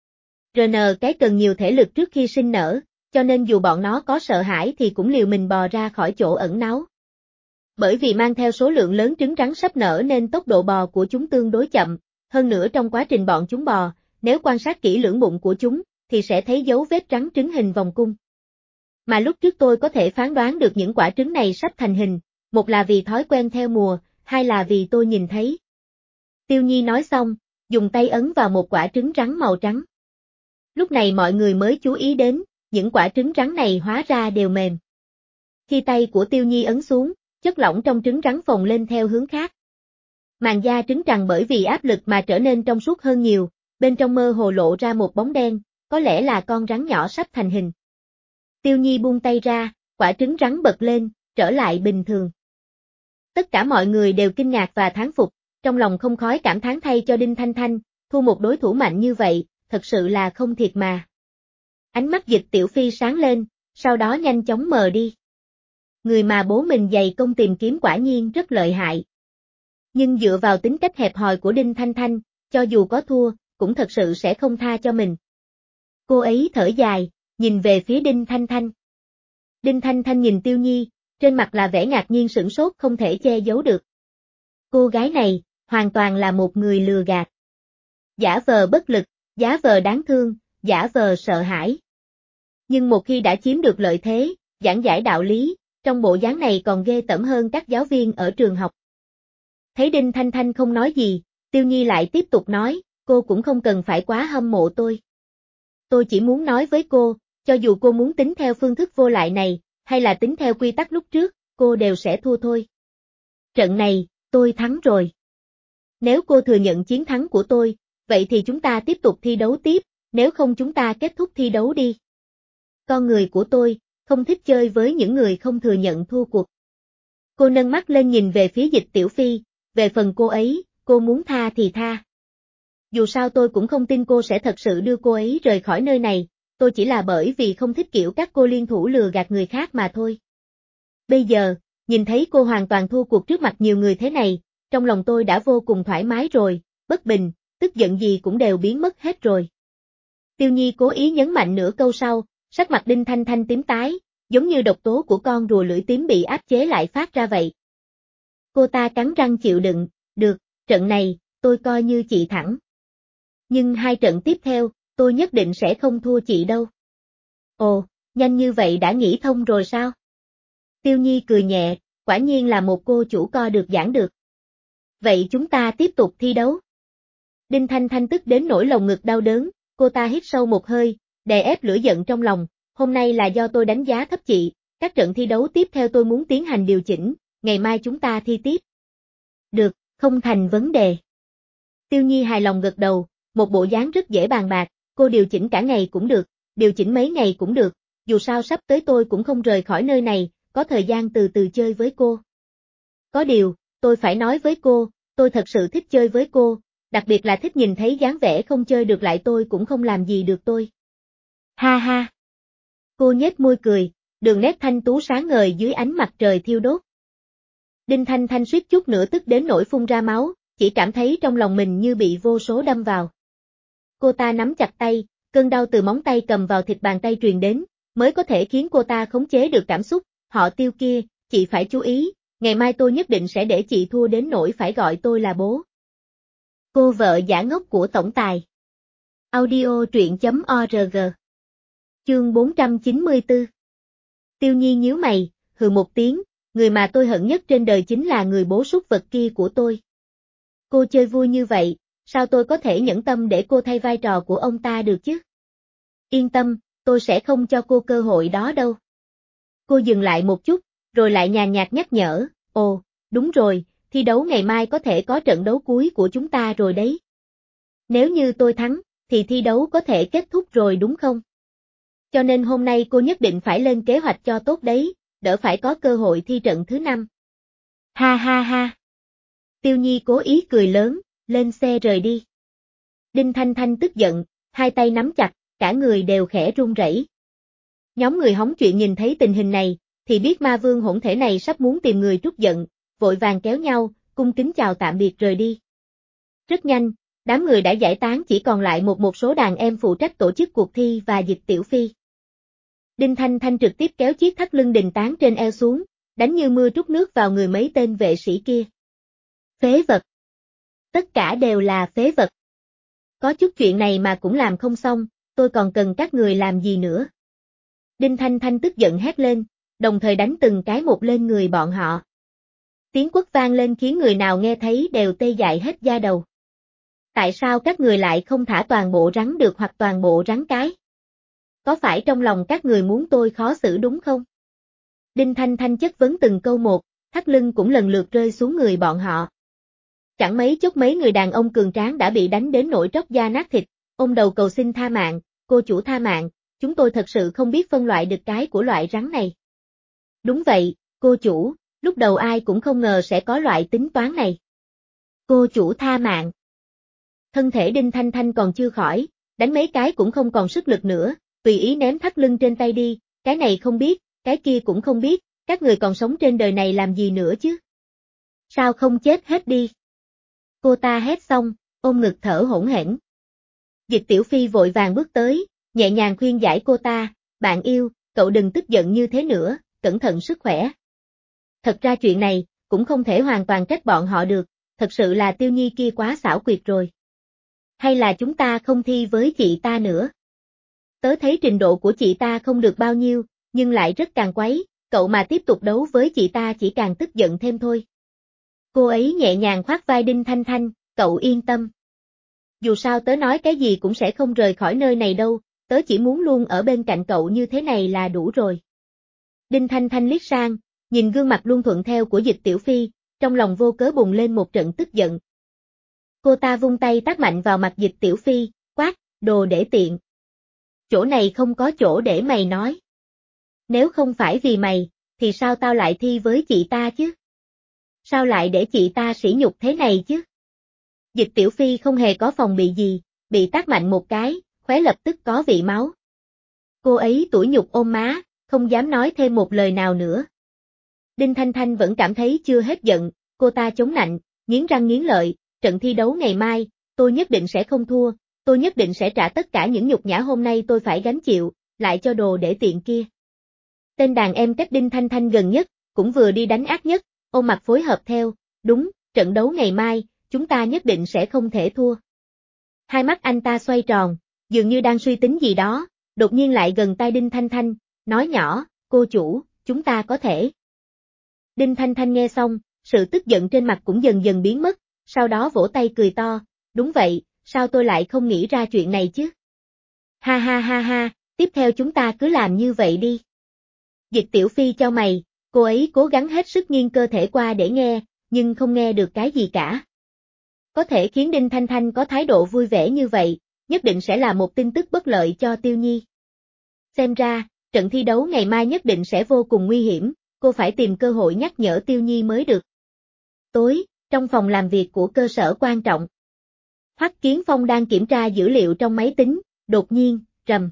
RN cái cần nhiều thể lực trước khi sinh nở, cho nên dù bọn nó có sợ hãi thì cũng liều mình bò ra khỏi chỗ ẩn náu. Bởi vì mang theo số lượng lớn trứng rắn sắp nở nên tốc độ bò của chúng tương đối chậm, hơn nữa trong quá trình bọn chúng bò, nếu quan sát kỹ lưỡng bụng của chúng, thì sẽ thấy dấu vết rắn trứng hình vòng cung. Mà lúc trước tôi có thể phán đoán được những quả trứng này sắp thành hình, một là vì thói quen theo mùa, hai là vì tôi nhìn thấy. Tiêu Nhi nói xong, dùng tay ấn vào một quả trứng rắn màu trắng. Lúc này mọi người mới chú ý đến, những quả trứng rắn này hóa ra đều mềm. Khi tay của Tiêu Nhi ấn xuống, chất lỏng trong trứng rắn phồng lên theo hướng khác. Màng da trứng trằng bởi vì áp lực mà trở nên trong suốt hơn nhiều, bên trong mơ hồ lộ ra một bóng đen, có lẽ là con rắn nhỏ sắp thành hình. Tiêu Nhi buông tay ra, quả trứng rắn bật lên, trở lại bình thường. Tất cả mọi người đều kinh ngạc và thán phục, trong lòng không khói cảm thán thay cho Đinh Thanh Thanh, thua một đối thủ mạnh như vậy, thật sự là không thiệt mà. Ánh mắt Dịch Tiểu Phi sáng lên, sau đó nhanh chóng mờ đi. Người mà bố mình dày công tìm kiếm quả nhiên rất lợi hại. Nhưng dựa vào tính cách hẹp hòi của Đinh Thanh Thanh, cho dù có thua, cũng thật sự sẽ không tha cho mình, Cô ấy thở dài, nhìn về phía Đinh Thanh Thanh. Đinh Thanh Thanh nhìn Tiêu Nhi, trên mặt là vẻ ngạc nhiên sửng sốt không thể che giấu được. Cô gái này, hoàn toàn là một người lừa gạt. Giả vờ bất lực, giả vờ đáng thương, giả vờ sợ hãi. Nhưng một khi đã chiếm được lợi thế, giảng giải đạo lý, trong bộ dáng này còn ghê tởm hơn các giáo viên ở trường học. Thấy Đinh Thanh Thanh không nói gì, Tiêu Nhi lại tiếp tục nói, cô cũng không cần phải quá hâm mộ tôi. Tôi chỉ muốn nói với cô, cho dù cô muốn tính theo phương thức vô lại này, hay là tính theo quy tắc lúc trước, cô đều sẽ thua thôi. Trận này, tôi thắng rồi. Nếu cô thừa nhận chiến thắng của tôi, vậy thì chúng ta tiếp tục thi đấu tiếp, nếu không chúng ta kết thúc thi đấu đi. Con người của tôi, không thích chơi với những người không thừa nhận thua cuộc. Cô nâng mắt lên nhìn về phía Dịch Tiểu Phi, về phần cô ấy, cô muốn tha thì tha. Dù sao tôi cũng không tin cô sẽ thật sự đưa cô ấy rời khỏi nơi này, tôi chỉ là bởi vì không thích kiểu các cô liên thủ lừa gạt người khác mà thôi. Bây giờ, nhìn thấy cô hoàn toàn thua cuộc trước mặt nhiều người thế này, trong lòng tôi đã vô cùng thoải mái rồi, bất bình, tức giận gì cũng đều biến mất hết rồi. Tiêu Nhi cố ý nhấn mạnh nửa câu sau, sắc mặt Đinh Thanh Thanh tím tái, giống như độc tố của con rùa lưỡi tím bị áp chế lại phát ra vậy. Cô ta cắn răng chịu đựng, được, trận này, tôi coi như chị thẳng. Nhưng 2 trận tiếp theo, tôi nhất định sẽ không thua chị đâu. Ồ, nhanh như vậy đã nghĩ thông rồi sao? Tiêu Nhi cười nhẹ, quả nhiên là một cô chủ co được giảng được. Vậy chúng ta tiếp tục thi đấu. Đinh Thanh Thanh tức đến nỗi lồng ngực đau đớn, cô ta hít sâu một hơi, đè ép lửa giận trong lòng, hôm nay là do tôi đánh giá thấp chị, các trận thi đấu tiếp theo tôi muốn tiến hành điều chỉnh, ngày mai chúng ta thi tiếp. Được, không thành vấn đề. Tiêu Nhi hài lòng gật đầu, một bộ dáng rất dễ bàn bạc, cô điều chỉnh cả ngày cũng được, điều chỉnh mấy ngày cũng được, dù sao sắp tới tôi cũng không rời khỏi nơi này, có thời gian từ từ chơi với cô. Có điều, tôi phải nói với cô, tôi thật sự thích chơi với cô, đặc biệt là thích nhìn thấy dáng vẻ không chơi được lại tôi cũng không làm gì được tôi. Ha ha. Cô nhếch môi cười, đường nét thanh tú sáng ngời dưới ánh mặt trời thiêu đốt. Đinh Thanh Thanh suýt chút nữa tức đến nỗi phun ra máu, chỉ cảm thấy trong lòng mình như bị vô số đâm vào. Cô ta nắm chặt tay, cơn đau từ móng tay cầm vào thịt bàn tay truyền đến, mới có thể khiến cô ta khống chế được cảm xúc, họ Tiêu kia, chị phải chú ý, ngày mai tôi nhất định sẽ để chị thua đến nỗi phải gọi tôi là bố. Cô vợ giả ngốc của tổng tài. Audio truyện.org. Chương 494. Tiêu Nhi nhíu mày, hừ một tiếng, người mà tôi hận nhất trên đời chính là người bố súc vật kia của tôi. Cô chơi vui như vậy, sao tôi có thể nhẫn tâm để cô thay vai trò của ông ta được chứ? Yên tâm, tôi sẽ không cho cô cơ hội đó đâu. Cô dừng lại một chút, rồi lại nhàn nhạt nhắc nhở, ồ, đúng rồi, thi đấu ngày mai có thể có trận đấu cuối của chúng ta rồi đấy. Nếu như tôi thắng, thì thi đấu có thể kết thúc rồi đúng không? Cho nên hôm nay cô nhất định phải lên kế hoạch cho tốt đấy, đỡ phải có cơ hội thi trận thứ 5. Ha ha ha. Tiêu Nhi cố ý cười lớn, lên xe rời đi. Đinh Thanh Thanh tức giận, hai tay nắm chặt, cả người đều khẽ run rẩy. Nhóm người hóng chuyện nhìn thấy tình hình này, thì biết ma vương hỗn thể này sắp muốn tìm người trút giận, vội vàng kéo nhau, cung kính chào tạm biệt rời đi. Rất nhanh, đám người đã giải tán chỉ còn lại một số đàn em phụ trách tổ chức cuộc thi và Dịch Tiểu Phi. Đinh Thanh Thanh trực tiếp kéo chiếc thắt lưng đình tán trên eo xuống, đánh như mưa trút nước vào người mấy tên vệ sĩ kia. Phế vật. Tất cả đều là phế vật. Có chút chuyện này mà cũng làm không xong, tôi còn cần các người làm gì nữa. Đinh Thanh Thanh tức giận hét lên, đồng thời đánh từng cái một lên người bọn họ. Tiếng quất vang lên khiến người nào nghe thấy đều tê dại hết da đầu. Tại sao các người lại không thả toàn bộ rắn được hoặc toàn bộ rắn cái? Có phải trong lòng các người muốn tôi khó xử đúng không? Đinh Thanh Thanh chất vấn từng câu một, thắt lưng cũng lần lượt rơi xuống người bọn họ. Chẳng mấy chốc mấy người đàn ông cường tráng đã bị đánh đến nỗi tróc da nát thịt, ôm đầu cầu xin tha mạng, cô chủ tha mạng, chúng tôi thật sự không biết phân loại được cái của loại rắn này. Đúng vậy, cô chủ, lúc đầu ai cũng không ngờ sẽ có loại tính toán này. Cô chủ tha mạng. Thân thể Đinh Thanh Thanh còn chưa khỏi, đánh mấy cái cũng không còn sức lực nữa, tùy ý ném thắt lưng trên tay đi, cái này không biết, cái kia cũng không biết, các người còn sống trên đời này làm gì nữa chứ? Sao không chết hết đi? Cô ta hét xong, ôm ngực thở hổn hển. Dịch Tiểu Phi vội vàng bước tới, nhẹ nhàng khuyên giải cô ta, bạn yêu, cậu đừng tức giận như thế nữa, cẩn thận sức khỏe. Thật ra chuyện này, cũng không thể hoàn toàn trách bọn họ được, thật sự là Tiêu Nhi kia quá xảo quyệt rồi. Hay là chúng ta không thi với chị ta nữa? Tớ thấy trình độ của chị ta không được bao nhiêu, nhưng lại rất càng quấy, cậu mà tiếp tục đấu với chị ta chỉ càng tức giận thêm thôi. Cô ấy nhẹ nhàng khoác vai Đinh Thanh Thanh, cậu yên tâm. Dù sao tớ nói cái gì cũng sẽ không rời khỏi nơi này đâu, tớ chỉ muốn luôn ở bên cạnh cậu như thế này là đủ rồi. Đinh Thanh Thanh liếc sang, nhìn gương mặt luôn thuận theo của Dịch Tiểu Phi, trong lòng vô cớ bùng lên một trận tức giận. Cô ta vung tay tát mạnh vào mặt Dịch Tiểu Phi, quát, đồ để tiện. Chỗ này không có chỗ để mày nói. Nếu không phải vì mày, thì sao tao lại thi với chị ta chứ? Sao lại để chị ta sỉ nhục thế này chứ? Dịch Tiểu Phi không hề có phòng bị gì, bị tát mạnh một cái, khóe lập tức có vị máu. Cô ấy tủi nhục ôm má, không dám nói thêm một lời nào nữa. Đinh Thanh Thanh vẫn cảm thấy chưa hết giận, cô ta chống nạnh, nghiến răng nghiến lợi, trận thi đấu ngày mai, tôi nhất định sẽ không thua, tôi nhất định sẽ trả tất cả những nhục nhã hôm nay tôi phải gánh chịu, lại cho đồ để tiện kia. Tên đàn em cách Đinh Thanh Thanh gần nhất, cũng vừa đi đánh ác nhất, ôm mặt phối hợp theo, đúng, trận đấu ngày mai, chúng ta nhất định sẽ không thể thua. Hai mắt anh ta xoay tròn, dường như đang suy tính gì đó, đột nhiên lại gần tai Đinh Thanh Thanh, nói nhỏ, cô chủ, chúng ta có thể. Đinh Thanh Thanh nghe xong, sự tức giận trên mặt cũng dần dần biến mất, sau đó vỗ tay cười to, đúng vậy, sao tôi lại không nghĩ ra chuyện này chứ? Ha ha ha ha, tiếp theo chúng ta cứ làm như vậy đi. Dịch Tiểu Phi cho mày, cô ấy cố gắng hết sức nghiêng cơ thể qua để nghe, nhưng không nghe được cái gì cả. Có thể khiến Đinh Thanh Thanh có thái độ vui vẻ như vậy, nhất định sẽ là một tin tức bất lợi cho Tiêu Nhi. Xem ra, trận thi đấu ngày mai nhất định sẽ vô cùng nguy hiểm, cô phải tìm cơ hội nhắc nhở Tiêu Nhi mới được. Tối, trong phòng làm việc của cơ sở quan trọng. Hoắc Kiến Phong đang kiểm tra dữ liệu trong máy tính, đột nhiên, rầm.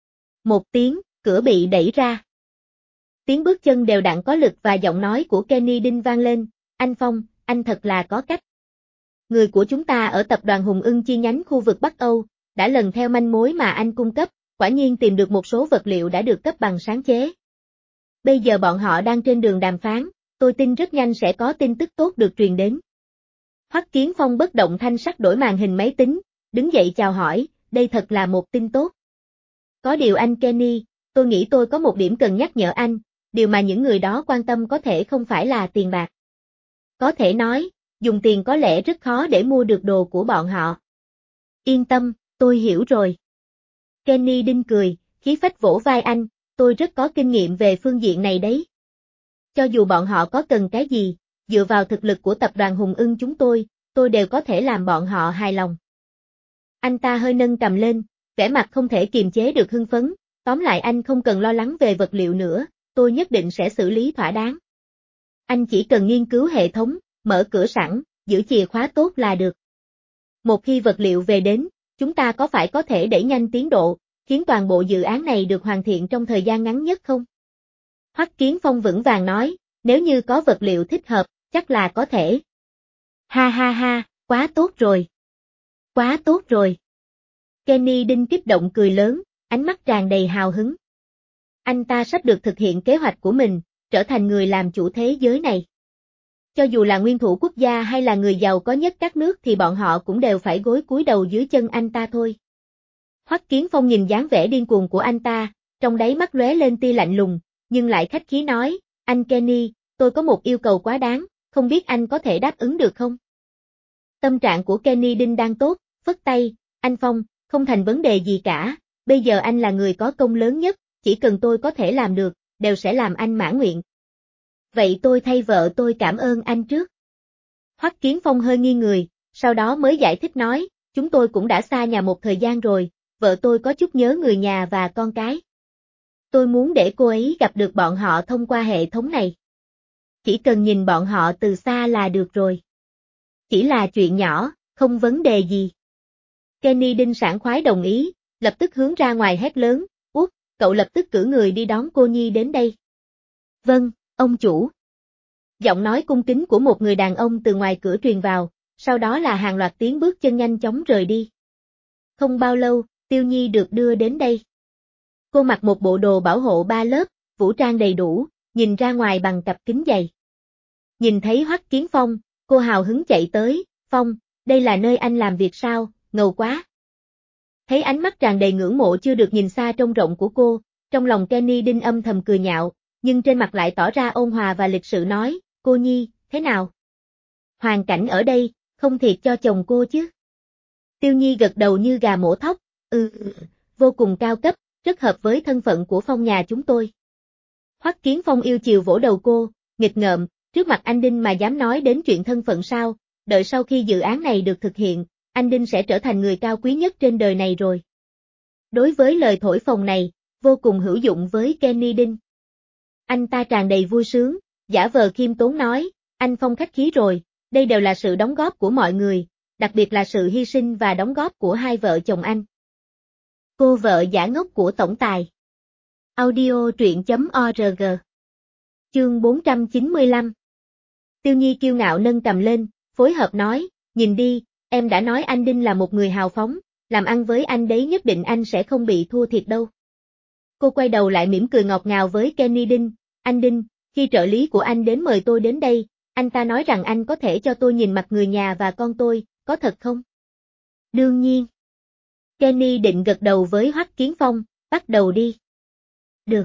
Một tiếng, cửa bị đẩy ra. Tiếng bước chân đều đặn có lực và giọng nói của Kenny Đinh vang lên, anh Phong, anh thật là có cách. Người của chúng ta ở tập đoàn Hùng Ưng chi nhánh khu vực Bắc Âu, đã lần theo manh mối mà anh cung cấp, quả nhiên tìm được một số vật liệu đã được cấp bằng sáng chế. Bây giờ bọn họ đang trên đường đàm phán, tôi tin rất nhanh sẽ có tin tức tốt được truyền đến. Hoắc Kiến Phong bất động thanh sắc đổi màn hình máy tính, đứng dậy chào hỏi, đây thật là một tin tốt. Có điều anh Kenny, tôi nghĩ tôi có một điểm cần nhắc nhở anh, điều mà những người đó quan tâm có thể không phải là tiền bạc. Có thể nói, dùng tiền có lẽ rất khó để mua được đồ của bọn họ. Yên tâm, tôi hiểu rồi. Kenny Đinh cười, khí phách vỗ vai anh, tôi rất có kinh nghiệm về phương diện này đấy. Cho dù bọn họ có cần cái gì, dựa vào thực lực của tập đoàn Hùng Ưng chúng tôi đều có thể làm bọn họ hài lòng. Anh ta hơi nâng cầm lên, vẻ mặt không thể kiềm chế được hưng phấn, tóm lại anh không cần lo lắng về vật liệu nữa, tôi nhất định sẽ xử lý thỏa đáng. Anh chỉ cần nghiên cứu hệ thống, mở cửa sẵn, giữ chìa khóa tốt là được. Một khi vật liệu về đến, chúng ta có thể đẩy nhanh tiến độ, khiến toàn bộ dự án này được hoàn thiện trong thời gian ngắn nhất không? Hoắc Kiến Phong vững vàng nói, nếu như có vật liệu thích hợp, chắc là có thể. Ha ha ha, quá tốt rồi. Quá tốt rồi. Kenny Đinh kích động cười lớn, ánh mắt tràn đầy hào hứng. Anh ta sắp được thực hiện kế hoạch của mình, trở thành người làm chủ thế giới này. Cho dù là nguyên thủ quốc gia hay là người giàu có nhất các nước thì bọn họ cũng đều phải gối cúi đầu dưới chân anh ta thôi. Hoắc Kiến Phong nhìn dáng vẻ điên cuồng của anh ta, trong đáy mắt lóe lên tia lạnh lùng, nhưng lại khách khí nói, anh Kenny, tôi có một yêu cầu quá đáng, không biết anh có thể đáp ứng được không? Tâm trạng của Kenny Đinh đang tốt, phất tay, anh Phong, không thành vấn đề gì cả, bây giờ anh là người có công lớn nhất, chỉ cần tôi có thể làm được, đều sẽ làm anh mãn nguyện. Vậy tôi thay vợ tôi cảm ơn anh trước. Hoắc Kiến Phong hơi nghiêng người, sau đó mới giải thích nói, chúng tôi cũng đã xa nhà một thời gian rồi, vợ tôi có chút nhớ người nhà và con cái. Tôi muốn để cô ấy gặp được bọn họ thông qua hệ thống này. Chỉ cần nhìn bọn họ từ xa là được rồi. Chỉ là chuyện nhỏ, không vấn đề gì. Kenny Đinh sảng khoái đồng ý, lập tức hướng ra ngoài hét lớn, Út, cậu lập tức cử người đi đón cô Nhi đến đây. Vâng, ông chủ. Giọng nói cung kính của một người đàn ông từ ngoài cửa truyền vào, sau đó là hàng loạt tiếng bước chân nhanh chóng rời đi. Không bao lâu, Tiêu Nhi được đưa đến đây. Cô mặc một bộ đồ bảo hộ 3 lớp, vũ trang đầy đủ, nhìn ra ngoài bằng cặp kính dày. Nhìn thấy Hoắc Kiến Phong, cô hào hứng chạy tới, Phong, đây là nơi anh làm việc sao, ngầu quá. Thấy ánh mắt tràn đầy ngưỡng mộ chưa được nhìn xa trông rộng của cô, trong lòng Kenny Đinh âm thầm cười nhạo, nhưng trên mặt lại tỏ ra ôn hòa và lịch sự nói, cô Nhi, thế nào? Hoàn cảnh ở đây, không thiệt cho chồng cô chứ? Tiêu Nhi gật đầu như gà mổ thóc, vô cùng cao cấp, rất hợp với thân phận của Phong nhà chúng tôi. Hoắc Kiến Phong yêu chiều vỗ đầu cô, nghịch ngợm, trước mặt anh Đinh mà dám nói đến chuyện thân phận sao, đợi sau khi dự án này được thực hiện, anh Đinh sẽ trở thành người cao quý nhất trên đời này rồi. Đối với lời thổi phồng này, vô cùng hữu dụng với Kenny Đinh. Anh ta tràn đầy vui sướng, giả vờ khiêm tốn nói, anh Phong khách khí rồi, đây đều là sự đóng góp của mọi người, đặc biệt là sự hy sinh và đóng góp của hai vợ chồng anh. Cô vợ giả ngốc của tổng tài. Audio truyện.org. Chương 495. Tiêu Nhi kiêu ngạo nâng cầm lên, phối hợp nói, nhìn đi, em đã nói anh Đinh là một người hào phóng, làm ăn với anh đấy nhất định anh sẽ không bị thua thiệt đâu. Cô quay đầu lại mỉm cười ngọt ngào với Kenny Đinh, anh Đinh, khi trợ lý của anh đến mời tôi đến đây, anh ta nói rằng anh có thể cho tôi nhìn mặt người nhà và con tôi, có thật không? Đương nhiên. Kenny định gật đầu với Hoắc Kiến Phong, bắt đầu đi. Được.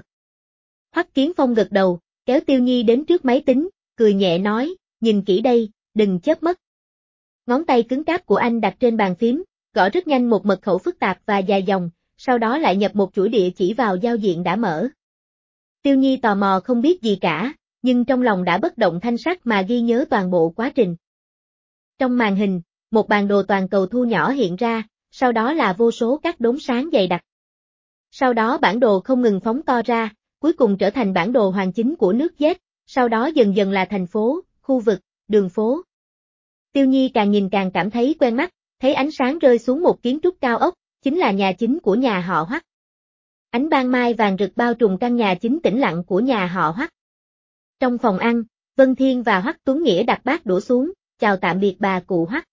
Hoắc Kiến Phong gật đầu, kéo Tiêu Nhi đến trước máy tính, cười nhẹ nói, nhìn kỹ đây, đừng chớp mắt. Ngón tay cứng cáp của anh đặt trên bàn phím, gõ rất nhanh một mật khẩu phức tạp và dài dòng, sau đó lại nhập một chuỗi địa chỉ vào giao diện đã mở. Tiêu Nhi tò mò không biết gì cả, nhưng trong lòng đã bất động thanh sắc mà ghi nhớ toàn bộ quá trình. Trong màn hình, một bản đồ toàn cầu thu nhỏ hiện ra, sau đó là vô số các đốm sáng dày đặc. Sau đó bản đồ không ngừng phóng to ra, cuối cùng trở thành bản đồ hoàn chính của nước Z, sau đó dần dần là thành phố, khu vực, đường phố. Tiêu Nhi càng nhìn càng cảm thấy quen mắt, thấy ánh sáng rơi xuống một kiến trúc cao ốc, chính là nhà chính của nhà họ Hoắc. Ánh ban mai vàng rực bao trùm căn nhà chính tĩnh lặng của nhà họ Hoắc. Trong phòng ăn, Vân Thiên và Hoắc Tuấn Nghĩa đặt bát đũa xuống, chào tạm biệt bà cụ Hoắc.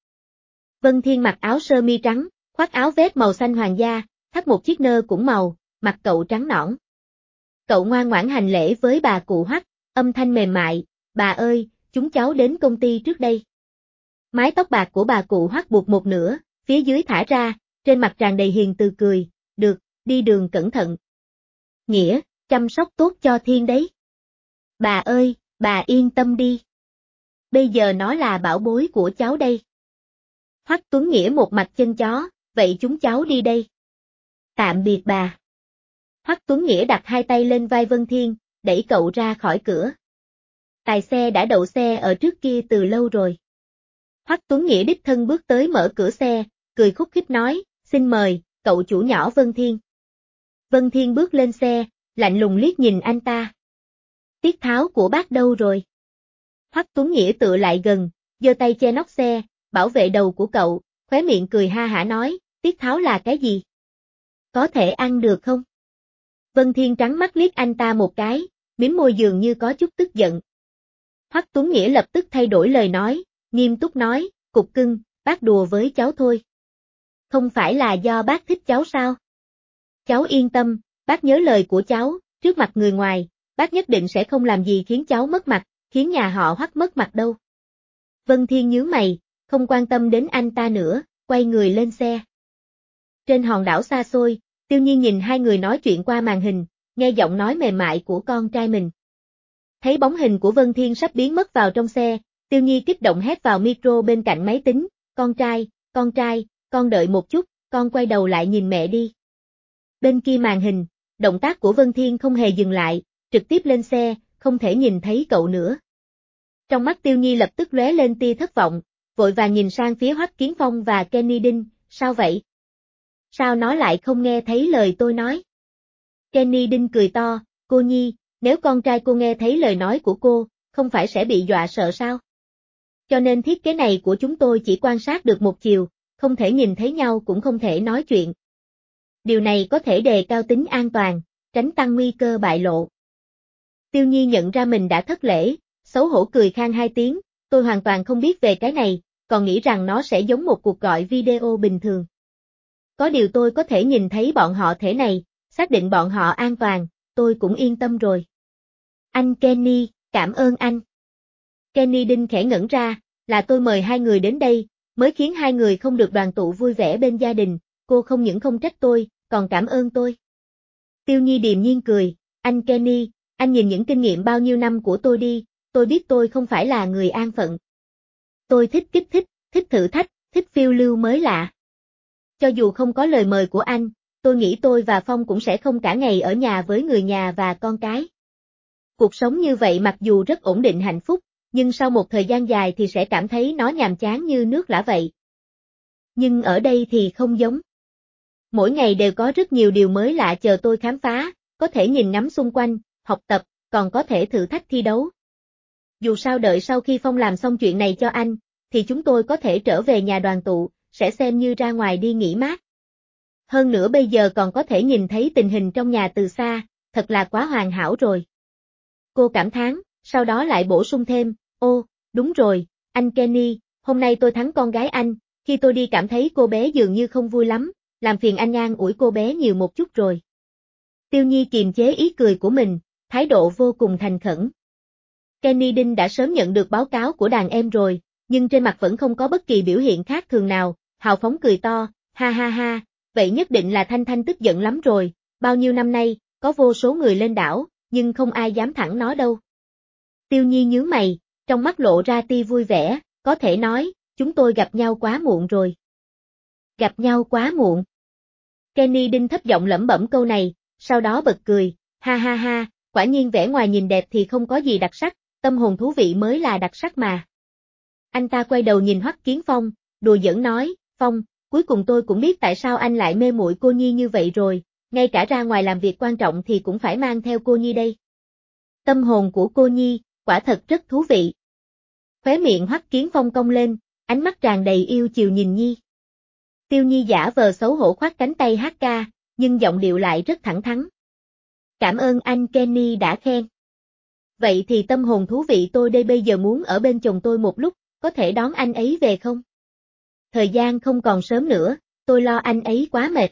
Vân Thiên mặc áo sơ mi trắng, khoác áo vest màu xanh hoàng gia, thắt một chiếc nơ cũng màu, mặt cậu trắng nõn. Cậu ngoan ngoãn hành lễ với bà cụ Hoắc, âm thanh mềm mại, bà ơi, chúng cháu đến công ty trước đây. Mái tóc bạc của bà cụ Hoắc buộc một nửa, phía dưới thả ra, trên mặt tràn đầy hiền từ cười, được, đi đường cẩn thận. Nghĩa, chăm sóc tốt cho Thiên đấy. Bà ơi, bà yên tâm đi. Bây giờ nó là bảo bối của cháu đây. Hoắc Tuấn Nghĩa một mặt chân chó, vậy chúng cháu đi đây. Tạm biệt bà. Hoắc Tuấn Nghĩa đặt hai tay lên vai Vân Thiên, đẩy cậu ra khỏi cửa. Tài xe đã đậu xe ở trước kia từ lâu rồi. Hoắc Tuấn Nghĩa đích thân bước tới mở cửa xe, cười khúc khích nói, xin mời, cậu chủ nhỏ Vân Thiên. Vân Thiên bước lên xe, lạnh lùng liếc nhìn anh ta. Tiết Tháo của bác đâu rồi? Hoắc Tuấn Nghĩa tựa lại gần, giơ tay che nóc xe, bảo vệ đầu của cậu, khóe miệng cười ha hả nói, Tiết Tháo là cái gì? Có thể ăn được không? Vân Thiên trắng mắt liếc anh ta một cái, mím môi dường như có chút tức giận. Hoắc Tuấn Nghĩa lập tức thay đổi lời nói, nghiêm túc nói, cục cưng, bác đùa với cháu thôi. Không phải là do bác thích cháu sao? Cháu yên tâm, bác nhớ lời của cháu, trước mặt người ngoài, bác nhất định sẽ không làm gì khiến cháu mất mặt, khiến nhà họ Hoắc mất mặt đâu. Vân Thiên nhướng mày, không quan tâm đến anh ta nữa, quay người lên xe. Trên hòn đảo xa xôi, Tiêu Nhiên nhìn hai người nói chuyện qua màn hình, nghe giọng nói mềm mại của con trai mình. Thấy bóng hình của Vân Thiên sắp biến mất vào trong xe, Tiêu Nhi kích động hét vào micro bên cạnh máy tính, con trai, con đợi một chút, con quay đầu lại nhìn mẹ đi. Bên kia màn hình, động tác của Vân Thiên không hề dừng lại, trực tiếp lên xe, không thể nhìn thấy cậu nữa. Trong mắt Tiêu Nhi lập tức lóe lên tia thất vọng, vội vàng nhìn sang phía Hoắc Kiến Phong và Kenny Đinh, sao vậy? Sao nó lại không nghe thấy lời tôi nói? Kenny Đinh cười to, cô Nhi, nếu con trai cô nghe thấy lời nói của cô, không phải sẽ bị dọa sợ sao? Cho nên thiết kế này của chúng tôi chỉ quan sát được một chiều, không thể nhìn thấy nhau cũng không thể nói chuyện. Điều này có thể đề cao tính an toàn, tránh tăng nguy cơ bại lộ. Tiêu Nhi nhận ra mình đã thất lễ, xấu hổ cười khan hai tiếng, tôi hoàn toàn không biết về cái này, còn nghĩ rằng nó sẽ giống một cuộc gọi video bình thường. Có điều tôi có thể nhìn thấy bọn họ thế này, xác định bọn họ an toàn, tôi cũng yên tâm rồi. Anh Kenny, cảm ơn anh. Kenny Đinh khẽ ngẩn ra, là tôi mời hai người đến đây, mới khiến hai người không được đoàn tụ vui vẻ bên gia đình, cô không những không trách tôi, còn cảm ơn tôi. Tiêu Nhi điềm nhiên cười, anh Kenny, anh nhìn những kinh nghiệm bao nhiêu năm của tôi đi, tôi biết tôi không phải là người an phận. Tôi thích kích thích, thích thử thách, thích phiêu lưu mới lạ. Cho dù không có lời mời của anh, tôi nghĩ tôi và Phong cũng sẽ không cả ngày ở nhà với người nhà và con cái. Cuộc sống như vậy mặc dù rất ổn định hạnh phúc, nhưng sau một thời gian dài thì sẽ cảm thấy nó nhàm chán như nước lã vậy. Nhưng ở đây thì không giống. Mỗi ngày đều có rất nhiều điều mới lạ chờ tôi khám phá, có thể nhìn ngắm xung quanh, học tập, còn có thể thử thách thi đấu. Dù sao đợi sau khi Phong làm xong chuyện này cho anh, thì chúng tôi có thể trở về nhà đoàn tụ, sẽ xem như ra ngoài đi nghỉ mát. Hơn nữa bây giờ còn có thể nhìn thấy tình hình trong nhà từ xa, thật là quá hoàn hảo rồi. Cô cảm thán, sau đó lại bổ sung thêm, ô, đúng rồi, anh Kenny, hôm nay tôi thắng con gái anh, khi tôi đi cảm thấy cô bé dường như không vui lắm, làm phiền anh an ủi cô bé nhiều một chút rồi. Tiêu Nhi kiềm chế ý cười của mình, thái độ vô cùng thành khẩn. Kenny Đinh đã sớm nhận được báo cáo của đàn em rồi, nhưng trên mặt vẫn không có bất kỳ biểu hiện khác thường nào, hào phóng cười to, ha ha ha, vậy nhất định là Thanh Thanh tức giận lắm rồi, bao nhiêu năm nay, có vô số người lên đảo, nhưng không ai dám thẳng nó đâu. Tiêu Nhi nhướng mày, trong mắt lộ ra tia vui vẻ, có thể nói, chúng tôi gặp nhau quá muộn rồi. Gặp nhau quá muộn. Kenny Đinh thấp giọng lẩm bẩm câu này, sau đó bật cười, ha ha ha, quả nhiên vẻ ngoài nhìn đẹp thì không có gì đặc sắc, tâm hồn thú vị mới là đặc sắc mà. Anh ta quay đầu nhìn Hoắc Kiến Phong, đùa giỡn nói, Phong, cuối cùng tôi cũng biết tại sao anh lại mê muội cô Nhi như vậy rồi, ngay cả ra ngoài làm việc quan trọng thì cũng phải mang theo cô Nhi đây. Tâm hồn của cô Nhi, quả thật rất thú vị. Khóe miệng Hoắc Kiến Phong cong lên, ánh mắt tràn đầy yêu chiều nhìn Nhi. Tiêu Nhi giả vờ xấu hổ khoát cánh tay hát ca, nhưng giọng điệu lại rất thẳng thắn. Cảm ơn anh Kenny đã khen. Vậy thì tâm hồn thú vị tôi đây bây giờ muốn ở bên chồng tôi một lúc, có thể đón anh ấy về không? Thời gian không còn sớm nữa, tôi lo anh ấy quá mệt.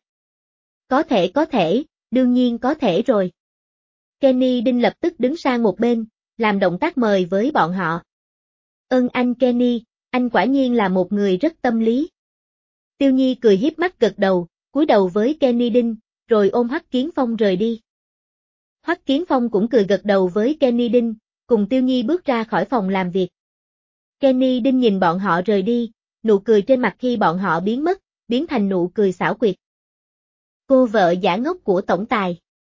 Có thể, đương nhiên có thể rồi. Kenny Đinh lập tức đứng sang một bên, làm động tác mời với bọn họ. Ơn anh Kenny, anh quả nhiên là một người rất tâm lý. Tiêu Nhi cười hiếp mắt gật đầu, cúi đầu với Kenny Đinh, rồi ôm Hoắc Kiến Phong rời đi. Hoắc Kiến Phong cũng cười gật đầu với Kenny Đinh, cùng Tiêu Nhi bước ra khỏi phòng làm việc. Kenny Đinh nhìn bọn họ rời đi, nụ cười trên mặt khi bọn họ biến mất, biến thành nụ cười xảo quyệt. Cô vợ giả ngốc của tổng tài.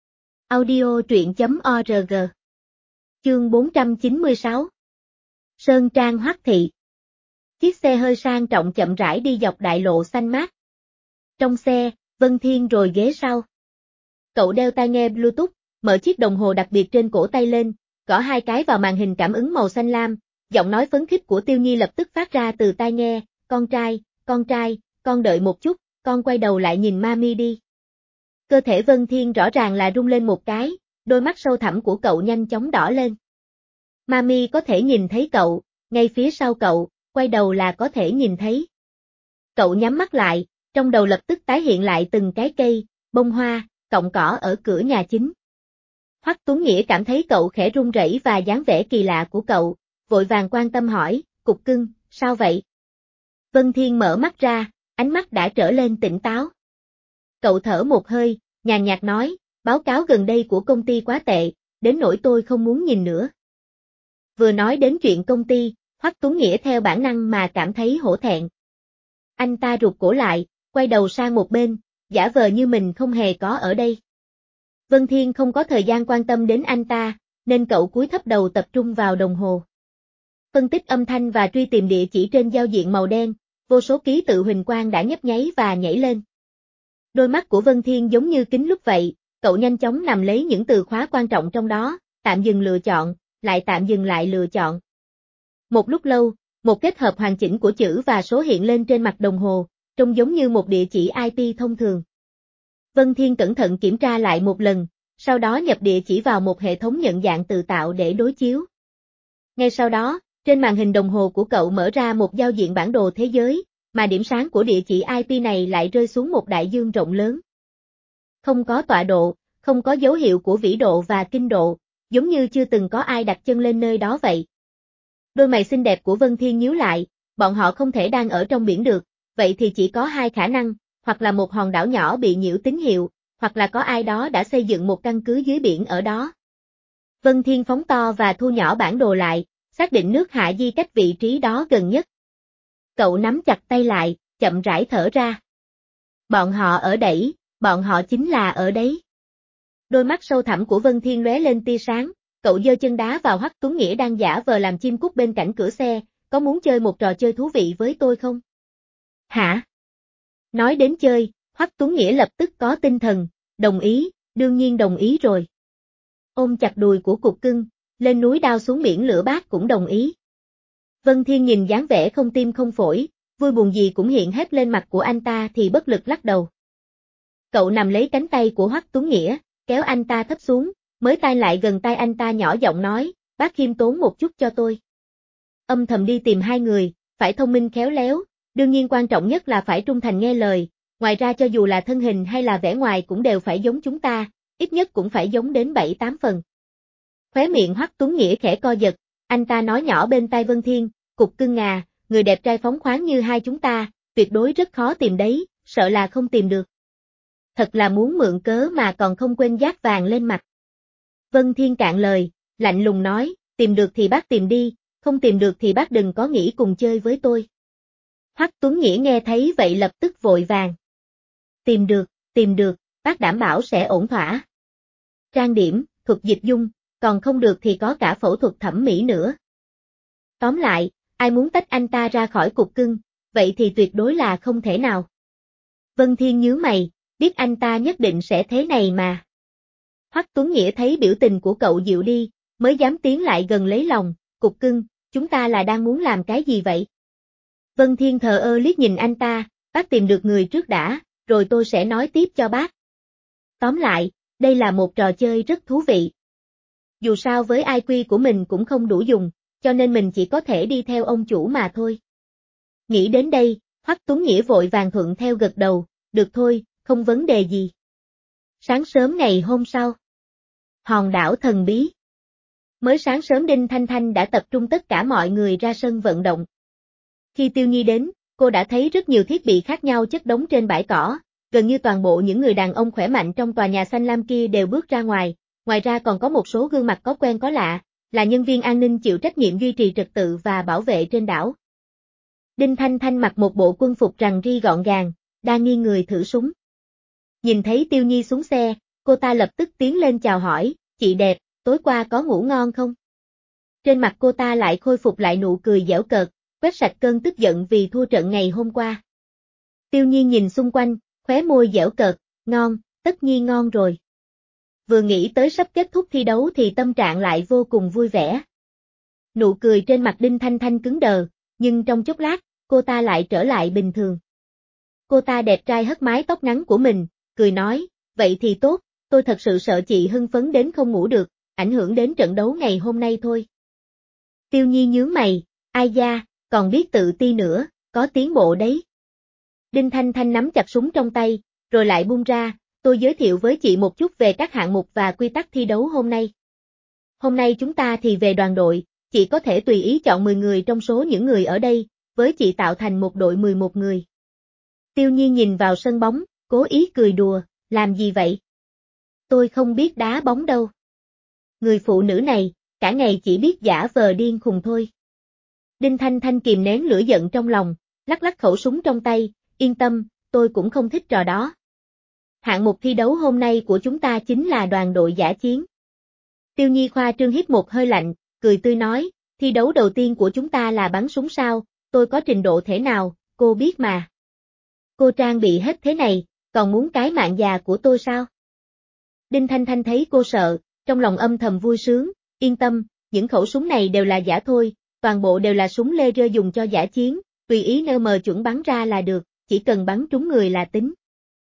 Audio truyện.org. Chương 496. Sơn Trang Hoắc Thị. Chiếc xe hơi sang trọng chậm rãi đi dọc đại lộ xanh mát. Trong xe, Vân Thiên rồi ghế sau. Cậu đeo tai nghe Bluetooth, mở chiếc đồng hồ đặc biệt trên cổ tay lên, gõ hai cái vào màn hình cảm ứng màu xanh lam, giọng nói phấn khích của Tiêu Nhi lập tức phát ra từ tai nghe, con trai, con đợi một chút, con quay đầu lại nhìn mami đi. Cơ thể Vân Thiên rõ ràng là rung lên một cái, đôi mắt sâu thẳm của cậu nhanh chóng đỏ lên. Mami có thể nhìn thấy cậu, ngay phía sau cậu, quay đầu là có thể nhìn thấy. Cậu nhắm mắt lại, trong đầu lập tức tái hiện lại từng cái cây, bông hoa, cọng cỏ ở cửa nhà chính. Hoắc Tuấn Nghĩa cảm thấy cậu khẽ run rẩy và dáng vẻ kỳ lạ của cậu, vội vàng quan tâm hỏi, cục cưng, sao vậy? Vân Thiên mở mắt ra, ánh mắt đã trở lên tỉnh táo. Cậu thở một hơi, nhàn nhạt nói, báo cáo gần đây của công ty quá tệ, đến nỗi tôi không muốn nhìn nữa. Vừa nói đến chuyện công ty, Hoắc Tuấn Nghĩa theo bản năng mà cảm thấy hổ thẹn. Anh ta rụt cổ lại, quay đầu sang một bên, giả vờ như mình không hề có ở đây. Vân Thiên không có thời gian quan tâm đến anh ta, nên cậu cúi thấp đầu tập trung vào đồng hồ. Phân tích âm thanh và truy tìm địa chỉ trên giao diện màu đen, vô số ký tự huỳnh quang đã nhấp nháy và nhảy lên. Đôi mắt của Vân Thiên giống như kính lúp vậy, cậu nhanh chóng nắm lấy những từ khóa quan trọng trong đó, tạm dừng lựa chọn, lại tạm dừng lại lựa chọn. Một lúc lâu, một kết hợp hoàn chỉnh của chữ và số hiện lên trên mặt đồng hồ, trông giống như một địa chỉ IP thông thường. Vân Thiên cẩn thận kiểm tra lại một lần, sau đó nhập địa chỉ vào một hệ thống nhận dạng tự tạo để đối chiếu. Ngay sau đó, trên màn hình đồng hồ của cậu mở ra một giao diện bản đồ thế giới, mà điểm sáng của địa chỉ IP này lại rơi xuống một đại dương rộng lớn. Không có tọa độ, không có dấu hiệu của vĩ độ và kinh độ, giống như chưa từng có ai đặt chân lên nơi đó vậy. Đôi mày xinh đẹp của Vân Thiên nhíu lại, bọn họ không thể đang ở trong biển được, vậy thì chỉ có hai khả năng, hoặc là một hòn đảo nhỏ bị nhiễu tín hiệu, hoặc là có ai đó đã xây dựng một căn cứ dưới biển ở đó. Vân Thiên phóng to và thu nhỏ bản đồ lại, xác định nước Hạ Di cách vị trí đó gần nhất. Cậu nắm chặt tay lại, chậm rãi thở ra. Bọn họ ở đẩy, bọn họ chính là ở đấy. Đôi mắt sâu thẳm của Vân Thiên lóe lên tia sáng, cậu giơ chân đá vào Hoắc Tuấn Nghĩa đang giả vờ làm chim cút bên cạnh cửa xe, có muốn chơi một trò chơi thú vị với tôi không? Hả? Nói đến chơi, Hoắc Tuấn Nghĩa lập tức có tinh thần, đồng ý, đương nhiên đồng ý rồi. Ôm chặt đùi của cục cưng, lên núi đao xuống biển lửa bác cũng đồng ý. Vân Thiên nhìn dáng vẻ không tim không phổi, vui buồn gì cũng hiện hết lên mặt của anh ta thì bất lực lắc đầu. Cậu nằm lấy cánh tay của Hoắc Tuấn Nghĩa, kéo anh ta thấp xuống, mới tai lại gần tai anh ta nhỏ giọng nói, bác khiêm tốn một chút cho tôi. Âm thầm đi tìm hai người, phải thông minh khéo léo, đương nhiên quan trọng nhất là phải trung thành nghe lời, ngoài ra cho dù là thân hình hay là vẻ ngoài cũng đều phải giống chúng ta, ít nhất cũng phải giống đến 7-8 phần. Khóe miệng Hoắc Tuấn Nghĩa khẽ co giật, anh ta nói nhỏ bên tai Vân Thiên, cục cưng à, người đẹp trai phóng khoáng như hai chúng ta, tuyệt đối rất khó tìm đấy, sợ là không tìm được. Thật là muốn mượn cớ mà còn không quên dát vàng lên mặt. Vân Thiên cạn lời, lạnh lùng nói, tìm được thì bác tìm đi, không tìm được thì bác đừng có nghĩ cùng chơi với tôi. Hoắc Tuấn Nghĩa nghe thấy vậy lập tức vội vàng. Tìm được, bác đảm bảo sẽ ổn thỏa. Trang điểm, thuật dịch dung, còn không được thì có cả phẫu thuật thẩm mỹ nữa. Tóm lại, ai muốn tách anh ta ra khỏi cục cưng, vậy thì tuyệt đối là không thể nào. Vân Thiên nhướng mày, biết anh ta nhất định sẽ thế này mà. Hoắc Tuấn Nghĩa thấy biểu tình của cậu dịu đi, mới dám tiến lại gần lấy lòng, cục cưng, chúng ta là đang muốn làm cái gì vậy? Vân Thiên thờ ơ liếc nhìn anh ta, bác tìm được người trước đã, rồi tôi sẽ nói tiếp cho bác. Tóm lại, đây là một trò chơi rất thú vị. Dù sao với IQ của mình cũng không đủ dùng, cho nên mình chỉ có thể đi theo ông chủ mà thôi. Nghĩ đến đây, Hoắc Tuấn Nghĩa vội vàng thuận theo gật đầu, được thôi, không vấn đề gì. Sáng sớm ngày hôm sau. Hòn đảo thần bí. Mới sáng sớm Đinh Thanh Thanh đã tập trung tất cả mọi người ra sân vận động. Khi Tiêu Nhi đến, cô đã thấy rất nhiều thiết bị khác nhau chất đống trên bãi cỏ, gần như toàn bộ những người đàn ông khỏe mạnh trong tòa nhà xanh lam kia đều bước ra ngoài ra còn có một số gương mặt có quen có lạ, là nhân viên an ninh chịu trách nhiệm duy trì trật tự và bảo vệ trên đảo. Đinh Thanh Thanh mặc một bộ quân phục rằn ri gọn gàng, đang nghiêng người thử súng. Nhìn thấy Tiêu Nhi xuống xe, cô ta lập tức tiến lên chào hỏi, chị đẹp, tối qua có ngủ ngon không? Trên mặt cô ta lại khôi phục lại nụ cười giễu cợt, quét sạch cơn tức giận vì thua trận ngày hôm qua. Tiêu Nhi nhìn xung quanh, khóe môi giễu cợt, ngon, tất nhiên ngon rồi. Vừa nghĩ tới sắp kết thúc thi đấu thì tâm trạng lại vô cùng vui vẻ. Nụ cười trên mặt Đinh Thanh Thanh cứng đờ, nhưng trong chốc lát, cô ta lại trở lại bình thường. Cô ta đẹp trai hất mái tóc ngắn của mình, cười nói, vậy thì tốt, tôi thật sự sợ chị hưng phấn đến không ngủ được, ảnh hưởng đến trận đấu ngày hôm nay thôi. Tiêu Nhi nhướng mày, ai da, còn biết tự ti nữa, có tiến bộ đấy. Đinh Thanh Thanh nắm chặt súng trong tay, rồi lại buông ra, tôi giới thiệu với chị một chút về các hạng mục và quy tắc thi đấu hôm nay. Hôm nay chúng ta thì về đoàn đội, chị có thể tùy ý chọn 10 người trong số những người ở đây, với chị tạo thành một đội 11 người. Tiêu Nhi nhìn vào sân bóng, cố ý cười đùa, làm gì vậy? Tôi không biết đá bóng đâu. Người phụ nữ này, cả ngày chỉ biết giả vờ điên khùng thôi. Đinh Thanh Thanh kìm nén lửa giận trong lòng, lắc lắc khẩu súng trong tay, yên tâm, tôi cũng không thích trò đó. Hạng mục thi đấu hôm nay của chúng ta chính là đoàn đội dã chiến. Tiêu Nhi khoa trương hít một hơi lạnh, cười tươi nói, thi đấu đầu tiên của chúng ta là bắn súng sao, tôi có trình độ thể nào, cô biết mà. Cô trang bị hết thế này, còn muốn cái mạng già của tôi sao? Đinh Thanh Thanh thấy cô sợ, trong lòng âm thầm vui sướng, yên tâm, những khẩu súng này đều là giả thôi, toàn bộ đều là súng laser dùng cho dã chiến, tùy ý nơ mờ chuẩn bắn ra là được, chỉ cần bắn trúng người là tính.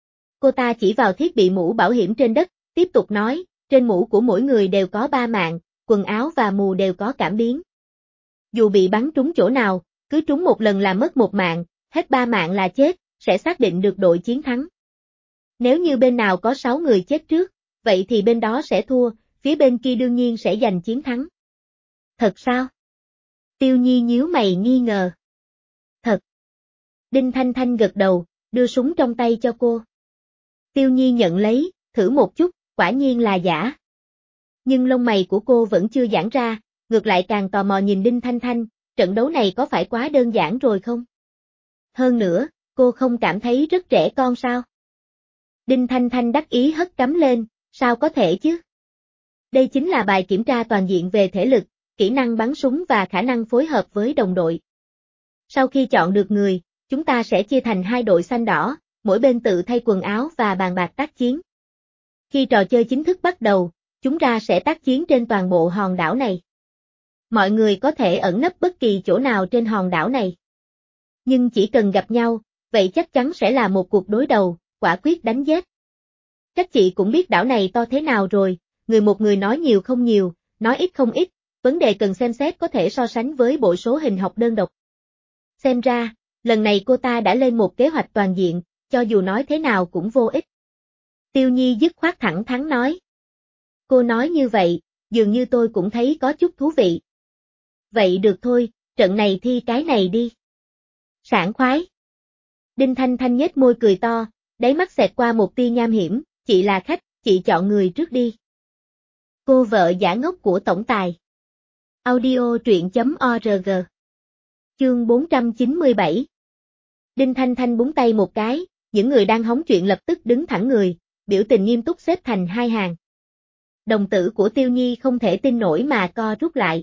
Cô ta chỉ vào thiết bị mũ bảo hiểm trên đất, tiếp tục nói, trên mũ của mỗi người đều có 3 mạng, quần áo và mù đều có cảm biến. Dù bị bắn trúng chỗ nào, cứ trúng một lần là mất một mạng, hết 3 mạng là chết, sẽ xác định được đội chiến thắng. Nếu như bên nào có 6 người chết trước, vậy thì bên đó sẽ thua, phía bên kia đương nhiên sẽ giành chiến thắng. Thật sao? Tiêu Nhi nhíu mày nghi ngờ. Thật. Đinh Thanh Thanh gật đầu, đưa súng trong tay cho cô. Tiêu Nhi nhận lấy, thử một chút, quả nhiên là giả. Nhưng lông mày của cô vẫn chưa giãn ra, ngược lại càng tò mò nhìn Đinh Thanh Thanh, trận đấu này có phải quá đơn giản rồi không? Hơn nữa, cô không cảm thấy rất trẻ con sao? Đinh Thanh Thanh đắc ý hất cắm lên, sao có thể chứ? Đây chính là bài kiểm tra toàn diện về thể lực, kỹ năng bắn súng và khả năng phối hợp với đồng đội. Sau khi chọn được người, chúng ta sẽ chia thành 2 đội xanh đỏ, mỗi bên tự thay quần áo và bàn bạc tác chiến. Khi trò chơi chính thức bắt đầu, chúng ta sẽ tác chiến trên toàn bộ hòn đảo này. Mọi người có thể ẩn nấp bất kỳ chỗ nào trên hòn đảo này. Nhưng chỉ cần gặp nhau, vậy chắc chắn sẽ là một cuộc đối đầu, quả quyết đánh giết. Chắc chị cũng biết đảo này to thế nào rồi, người một người nói nhiều không nhiều, nói ít không ít, vấn đề cần xem xét có thể so sánh với bội số hình học đơn độc. Xem ra, lần này cô ta đã lên một kế hoạch toàn diện, cho dù nói thế nào cũng vô ích. Tiêu Nhi dứt khoát thẳng thắn nói. Cô nói như vậy, dường như tôi cũng thấy có chút thú vị. Vậy được thôi, trận này thi cái này đi. Sảng khoái. Đinh Thanh Thanh nhếch môi cười to, đáy mắt xẹt qua một tia nham hiểm, chị là khách, chị chọn người trước đi. Cô vợ giả ngốc của tổng tài. Audio truyện.org. Chương 497. Đinh Thanh Thanh búng tay một cái, những người đang hóng chuyện lập tức đứng thẳng người, biểu tình nghiêm túc xếp thành 2 hàng. Đồng tử của Tiêu Nhi không thể tin nổi mà co rút lại.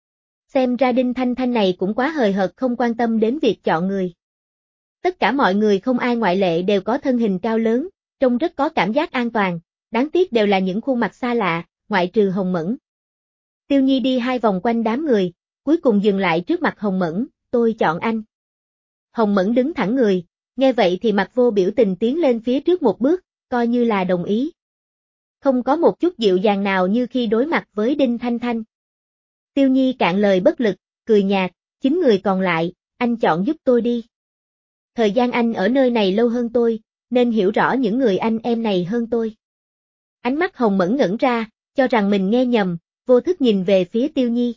Xem ra Đinh Thanh Thanh này cũng quá hời hợt không quan tâm đến việc chọn người. Tất cả mọi người không ai ngoại lệ đều có thân hình cao lớn, trông rất có cảm giác an toàn, đáng tiếc đều là những khuôn mặt xa lạ, ngoại trừ Hồng Mẫn. Tiêu Nhi đi 2 vòng quanh đám người, cuối cùng dừng lại trước mặt Hồng Mẫn, tôi chọn anh. Hồng Mẫn đứng thẳng người, nghe vậy thì mặt vô biểu tình tiến lên phía trước một bước, coi như là đồng ý. Không có một chút dịu dàng nào như khi đối mặt với Đinh Thanh Thanh. Tiêu Nhi cạn lời bất lực, cười nhạt, 9 người còn lại, anh chọn giúp tôi đi. Thời gian anh ở nơi này lâu hơn tôi, nên hiểu rõ những người anh em này hơn tôi. Ánh mắt Hồng Mẫn ngẩn ra, cho rằng mình nghe nhầm, vô thức nhìn về phía Tiêu Nhi.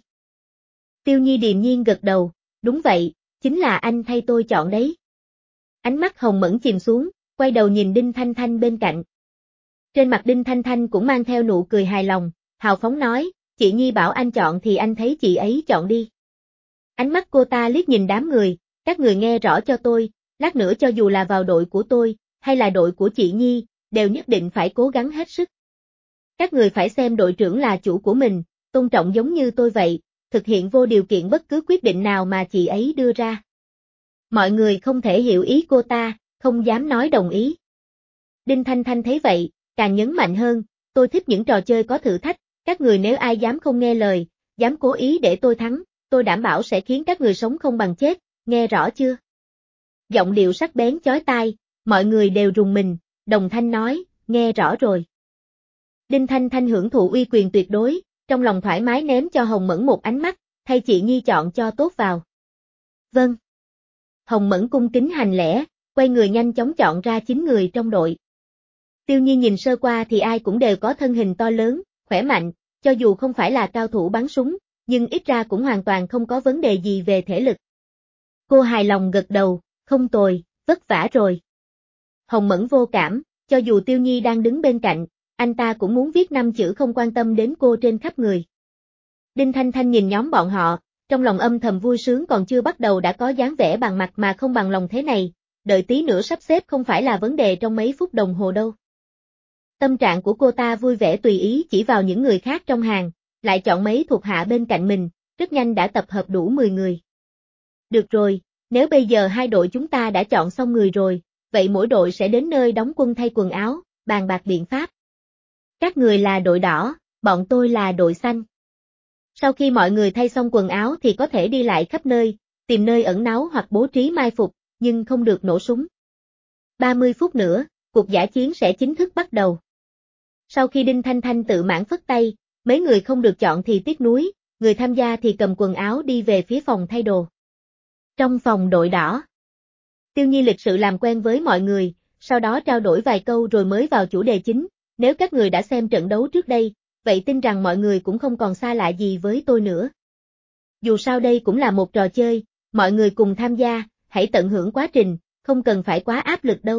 Tiêu Nhi điềm nhiên gật đầu, đúng vậy, chính là anh thay tôi chọn đấy. Ánh mắt Hồng Mẫn chìm xuống, quay đầu nhìn Đinh Thanh Thanh bên cạnh. Trên mặt Đinh Thanh Thanh cũng mang theo nụ cười hài lòng, hào phóng nói, chị Nhi bảo anh chọn thì anh thấy chị ấy chọn đi. Ánh mắt cô ta liếc nhìn đám người, các người nghe rõ cho tôi, lát nữa cho dù là vào đội của tôi, hay là đội của chị Nhi, đều nhất định phải cố gắng hết sức. Các người phải xem đội trưởng là chủ của mình, tôn trọng giống như tôi vậy, thực hiện vô điều kiện bất cứ quyết định nào mà chị ấy đưa ra. Mọi người không thể hiểu ý cô ta, không dám nói đồng ý. Đinh Thanh Thanh thấy vậy, càng nhấn mạnh hơn, tôi thích những trò chơi có thử thách, các người nếu ai dám không nghe lời, dám cố ý để tôi thắng, tôi đảm bảo sẽ khiến các người sống không bằng chết, nghe rõ chưa? Giọng điệu sắc bén chói tai, mọi người đều rùng mình, đồng thanh nói, nghe rõ rồi. Đinh Thanh Thanh hưởng thụ uy quyền tuyệt đối, trong lòng thoải mái ném cho Hồng Mẫn một ánh mắt, thay chị Nhi chọn cho tốt vào. Vâng. Hồng Mẫn cung kính hành lễ, quay người nhanh chóng chọn ra 9 người trong đội. Tiêu Nhi nhìn sơ qua thì ai cũng đều có thân hình to lớn, khỏe mạnh, cho dù không phải là cao thủ bắn súng, nhưng ít ra cũng hoàn toàn không có vấn đề gì về thể lực. Cô hài lòng gật đầu, không tồi, vất vả rồi. Hồng Mẫn vô cảm, cho dù Tiêu Nhi đang đứng bên cạnh, anh ta cũng muốn viết 5 chữ không quan tâm đến cô trên khắp người. Đinh Thanh Thanh nhìn nhóm bọn họ, trong lòng âm thầm vui sướng còn chưa bắt đầu đã có dáng vẻ bằng mặt mà không bằng lòng thế này, đợi tí nữa sắp xếp không phải là vấn đề trong mấy phút đồng hồ đâu. Tâm trạng của cô ta vui vẻ tùy ý chỉ vào những người khác trong hàng, lại chọn mấy thuộc hạ bên cạnh mình, rất nhanh đã tập hợp đủ 10 người. Được rồi, nếu bây giờ 2 đội chúng ta đã chọn xong người rồi, vậy mỗi đội sẽ đến nơi đóng quân thay quần áo, bàn bạc biện pháp. Các người là đội đỏ, bọn tôi là đội xanh. Sau khi mọi người thay xong quần áo thì có thể đi lại khắp nơi, tìm nơi ẩn náu hoặc bố trí mai phục, nhưng không được nổ súng. 30 phút nữa, cuộc dã chiến sẽ chính thức bắt đầu. Sau khi Đinh Thanh Thanh tự mãn phất tay, mấy người không được chọn thì tiếc nuối, người tham gia thì cầm quần áo đi về phía phòng thay đồ. Trong phòng đội đỏ, Tiêu Nhi lịch sự làm quen với mọi người, sau đó trao đổi vài câu rồi mới vào chủ đề chính, nếu các người đã xem trận đấu trước đây, vậy tin rằng mọi người cũng không còn xa lạ gì với tôi nữa. Dù sao đây cũng là một trò chơi, mọi người cùng tham gia, hãy tận hưởng quá trình, không cần phải quá áp lực đâu.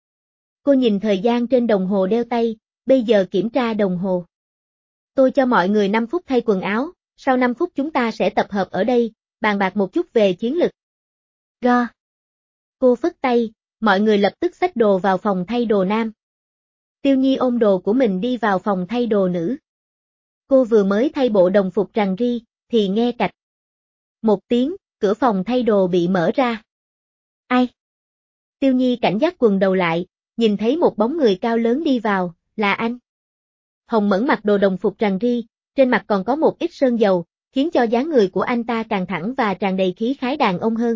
Cô nhìn thời gian trên đồng hồ đeo tay, bây giờ kiểm tra đồng hồ. Tôi cho mọi người 5 phút thay quần áo, sau 5 phút chúng ta sẽ tập hợp ở đây, bàn bạc một chút về chiến lực. Go. Cô phất tay, mọi người lập tức xách đồ vào phòng thay đồ nam. Tiêu Nhi ôm đồ của mình đi vào phòng thay đồ nữ. Cô vừa mới thay bộ đồng phục rằn ri, thì nghe cạch. Một tiếng, cửa phòng thay đồ bị mở ra. Ai? Tiêu Nhi cảnh giác quần đầu lại, nhìn thấy một bóng người cao lớn đi vào, là anh. Hồng Mẫn mặc đồ đồng phục rằn ri, trên mặt còn có một ít sơn dầu, khiến cho dáng người của anh ta càng thẳng và tràn đầy khí khái đàn ông hơn.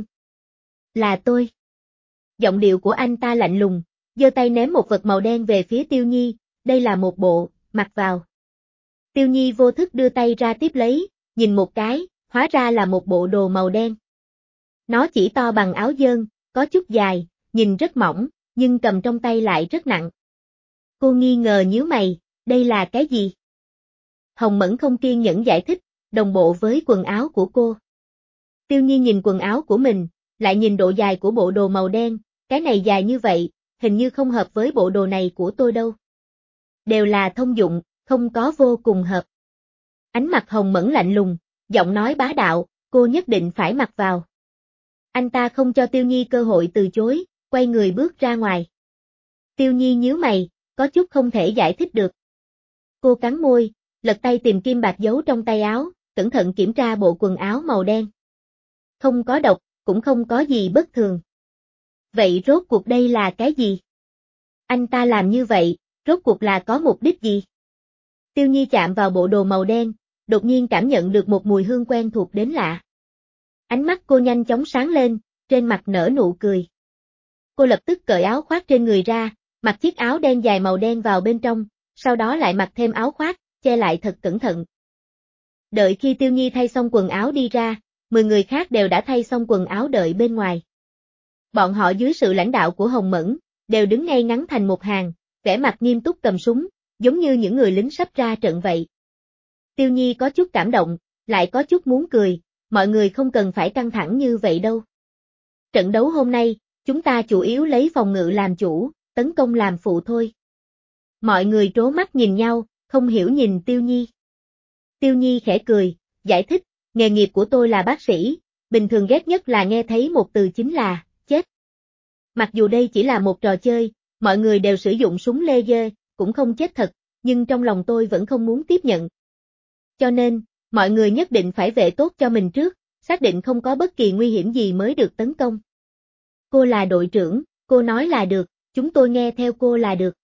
Là tôi. Giọng điệu của anh ta lạnh lùng, giơ tay ném một vật màu đen về phía Tiêu Nhi, đây là một bộ, mặc vào. Tiêu Nhi vô thức đưa tay ra tiếp lấy, nhìn một cái, hóa ra là một bộ đồ màu đen. Nó chỉ to bằng áo dơn, có chút dài, nhìn rất mỏng, nhưng cầm trong tay lại rất nặng. Cô nghi ngờ nhíu mày, đây là cái gì? Hồng Mẫn không kiên nhẫn giải thích, đồng bộ với quần áo của cô. Tiêu Nhi nhìn quần áo của mình, lại nhìn độ dài của bộ đồ màu đen, cái này dài như vậy, hình như không hợp với bộ đồ này của tôi đâu. Đều là thông dụng, không có vô cùng hợp. Ánh mặt Hồng Mẫn lạnh lùng, giọng nói bá đạo, cô nhất định phải mặc vào. Anh ta không cho Tiêu Nhi cơ hội từ chối, quay người bước ra ngoài. Tiêu Nhi nhíu mày, có chút không thể giải thích được. Cô cắn môi, lật tay tìm kim bạc giấu trong tay áo, cẩn thận kiểm tra bộ quần áo màu đen. Không có độc, cũng không có gì bất thường. Vậy rốt cuộc đây là cái gì? Anh ta làm như vậy, rốt cuộc là có mục đích gì? Tiêu Nhi chạm vào bộ đồ màu đen, đột nhiên cảm nhận được một mùi hương quen thuộc đến lạ. Ánh mắt cô nhanh chóng sáng lên, trên mặt nở nụ cười. Cô lập tức cởi áo khoác trên người ra, mặc chiếc áo đen dài màu đen vào bên trong, sau đó lại mặc thêm áo khoác, che lại thật cẩn thận. Đợi khi Tiêu Nhi thay xong quần áo đi ra, 10 người khác đều đã thay xong quần áo đợi bên ngoài. Bọn họ dưới sự lãnh đạo của Hồng Mẫn, đều đứng ngay ngắn thành một hàng, vẻ mặt nghiêm túc cầm súng, giống như những người lính sắp ra trận vậy. Tiêu Nhi có chút cảm động, lại có chút muốn cười, mọi người không cần phải căng thẳng như vậy đâu. Trận đấu hôm nay, chúng ta chủ yếu lấy phòng ngự làm chủ, tấn công làm phụ thôi. Mọi người trố mắt nhìn nhau, không hiểu nhìn Tiêu Nhi. Tiêu Nhi khẽ cười, giải thích, nghề nghiệp của tôi là bác sĩ, bình thường ghét nhất là nghe thấy một từ chính là, chết. Mặc dù đây chỉ là một trò chơi, mọi người đều sử dụng súng laser, cũng không chết thật, nhưng trong lòng tôi vẫn không muốn tiếp nhận. Cho nên, mọi người nhất định phải vệ tốt cho mình trước, xác định không có bất kỳ nguy hiểm gì mới được tấn công. Cô là đội trưởng, cô nói là được, chúng tôi nghe theo cô là được.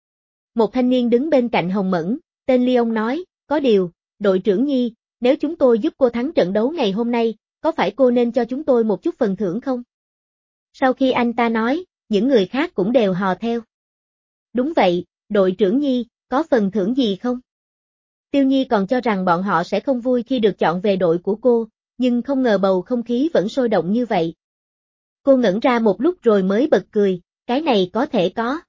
Một thanh niên đứng bên cạnh Hồng Mẫn, tên Leon nói, có điều, đội trưởng Nhi, nếu chúng tôi giúp cô thắng trận đấu ngày hôm nay, có phải cô nên cho chúng tôi một chút phần thưởng không? Sau khi anh ta nói, những người khác cũng đều hò theo. Đúng vậy, đội trưởng Nhi, có phần thưởng gì không? Tiêu Nhi còn cho rằng bọn họ sẽ không vui khi được chọn về đội của cô, nhưng không ngờ bầu không khí vẫn sôi động như vậy. Cô ngẩn ra một lúc rồi mới bật cười, cái này có thể có.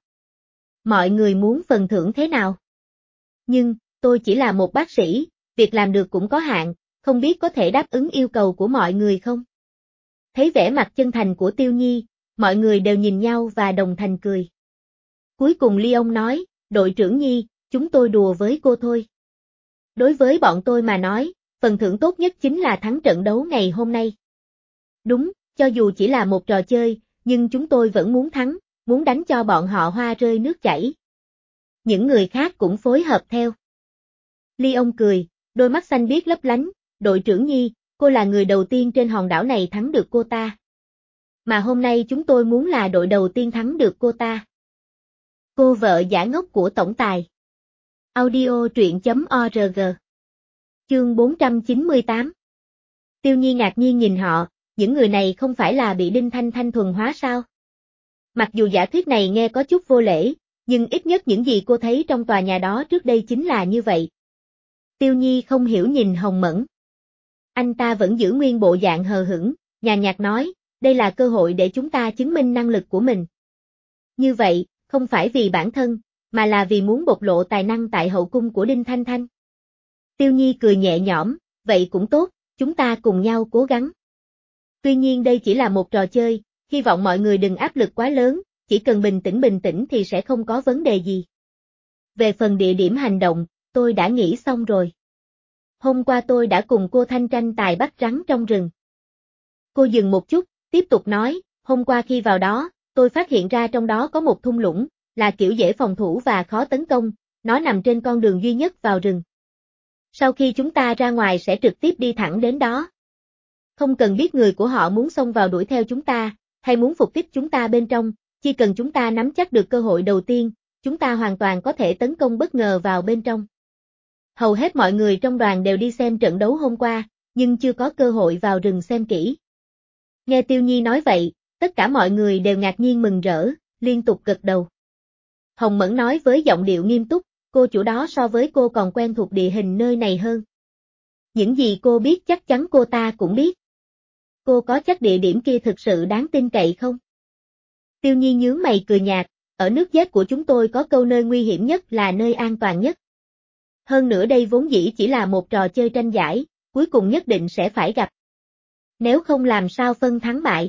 Mọi người muốn phần thưởng thế nào? Nhưng, tôi chỉ là một bác sĩ, việc làm được cũng có hạn, không biết có thể đáp ứng yêu cầu của mọi người không? Thấy vẻ mặt chân thành của Tiêu Nhi, mọi người đều nhìn nhau và đồng thanh cười. Cuối cùng Leon nói, đội trưởng Nhi, chúng tôi đùa với cô thôi. Đối với bọn tôi mà nói, phần thưởng tốt nhất chính là thắng trận đấu ngày hôm nay. Đúng, cho dù chỉ là một trò chơi, nhưng chúng tôi vẫn muốn thắng, muốn đánh cho bọn họ hoa rơi nước chảy. Những người khác cũng phối hợp theo. Leon cười, đôi mắt xanh biếc lấp lánh, đội trưởng Nhi, cô là người đầu tiên trên hòn đảo này thắng được cô ta. Mà hôm nay chúng tôi muốn là đội đầu tiên thắng được cô ta. Cô vợ giả ngốc của tổng tài. Audio truyện.org. Chương 498. Tiêu Nhi ngạc nhiên nhìn họ, những người này không phải là bị Đinh Thanh Thanh thuần hóa sao? Mặc dù giả thuyết này nghe có chút vô lễ, nhưng ít nhất những gì cô thấy trong tòa nhà đó trước đây chính là như vậy. Tiêu Nhi không hiểu nhìn Hồng Mẫn. Anh ta vẫn giữ nguyên bộ dạng hờ hững, nhàn nhạt nói, Đây là cơ hội để chúng ta chứng minh năng lực của mình. Như vậy, không phải vì bản thân, mà là vì muốn bộc lộ tài năng tại hậu cung của Đinh Thanh Thanh. Tiêu Nhi cười nhẹ nhõm, vậy cũng tốt, chúng ta cùng nhau cố gắng. Tuy nhiên đây chỉ là một trò chơi, hy vọng mọi người đừng áp lực quá lớn, chỉ cần bình tĩnh thì sẽ không có vấn đề gì. Về phần địa điểm hành động, tôi đã nghĩ xong rồi. Hôm qua tôi đã cùng cô Thanh tranh tài bắt rắn trong rừng. Cô dừng một chút, tiếp tục nói, hôm qua khi vào đó, tôi phát hiện ra trong đó có một thung lũng, là kiểu dễ phòng thủ và khó tấn công, nó nằm trên con đường duy nhất vào rừng. Sau khi chúng ta ra ngoài sẽ trực tiếp đi thẳng đến đó. Không cần biết người của họ muốn xông vào đuổi theo chúng ta, hay muốn phục kích chúng ta bên trong, chỉ cần chúng ta nắm chắc được cơ hội đầu tiên, chúng ta hoàn toàn có thể tấn công bất ngờ vào bên trong. Hầu hết mọi người trong đoàn đều đi xem trận đấu hôm qua, nhưng chưa có cơ hội vào rừng xem kỹ. Nghe Tiêu Nhi nói vậy, tất cả mọi người đều ngạc nhiên mừng rỡ, liên tục gật đầu. Hồng Mẫn nói với giọng điệu nghiêm túc, cô chủ đó so với cô còn quen thuộc địa hình nơi này hơn. Những gì cô biết chắc chắn cô ta cũng biết. Cô có chắc địa điểm kia thực sự đáng tin cậy không? Tiêu Nhi nhướng mày cười nhạt, ở nước Z của chúng tôi có câu nơi nguy hiểm nhất là nơi an toàn nhất. Hơn nữa đây vốn dĩ chỉ là một trò chơi tranh giải, cuối cùng nhất định sẽ phải gặp. Nếu không làm sao phân thắng bại.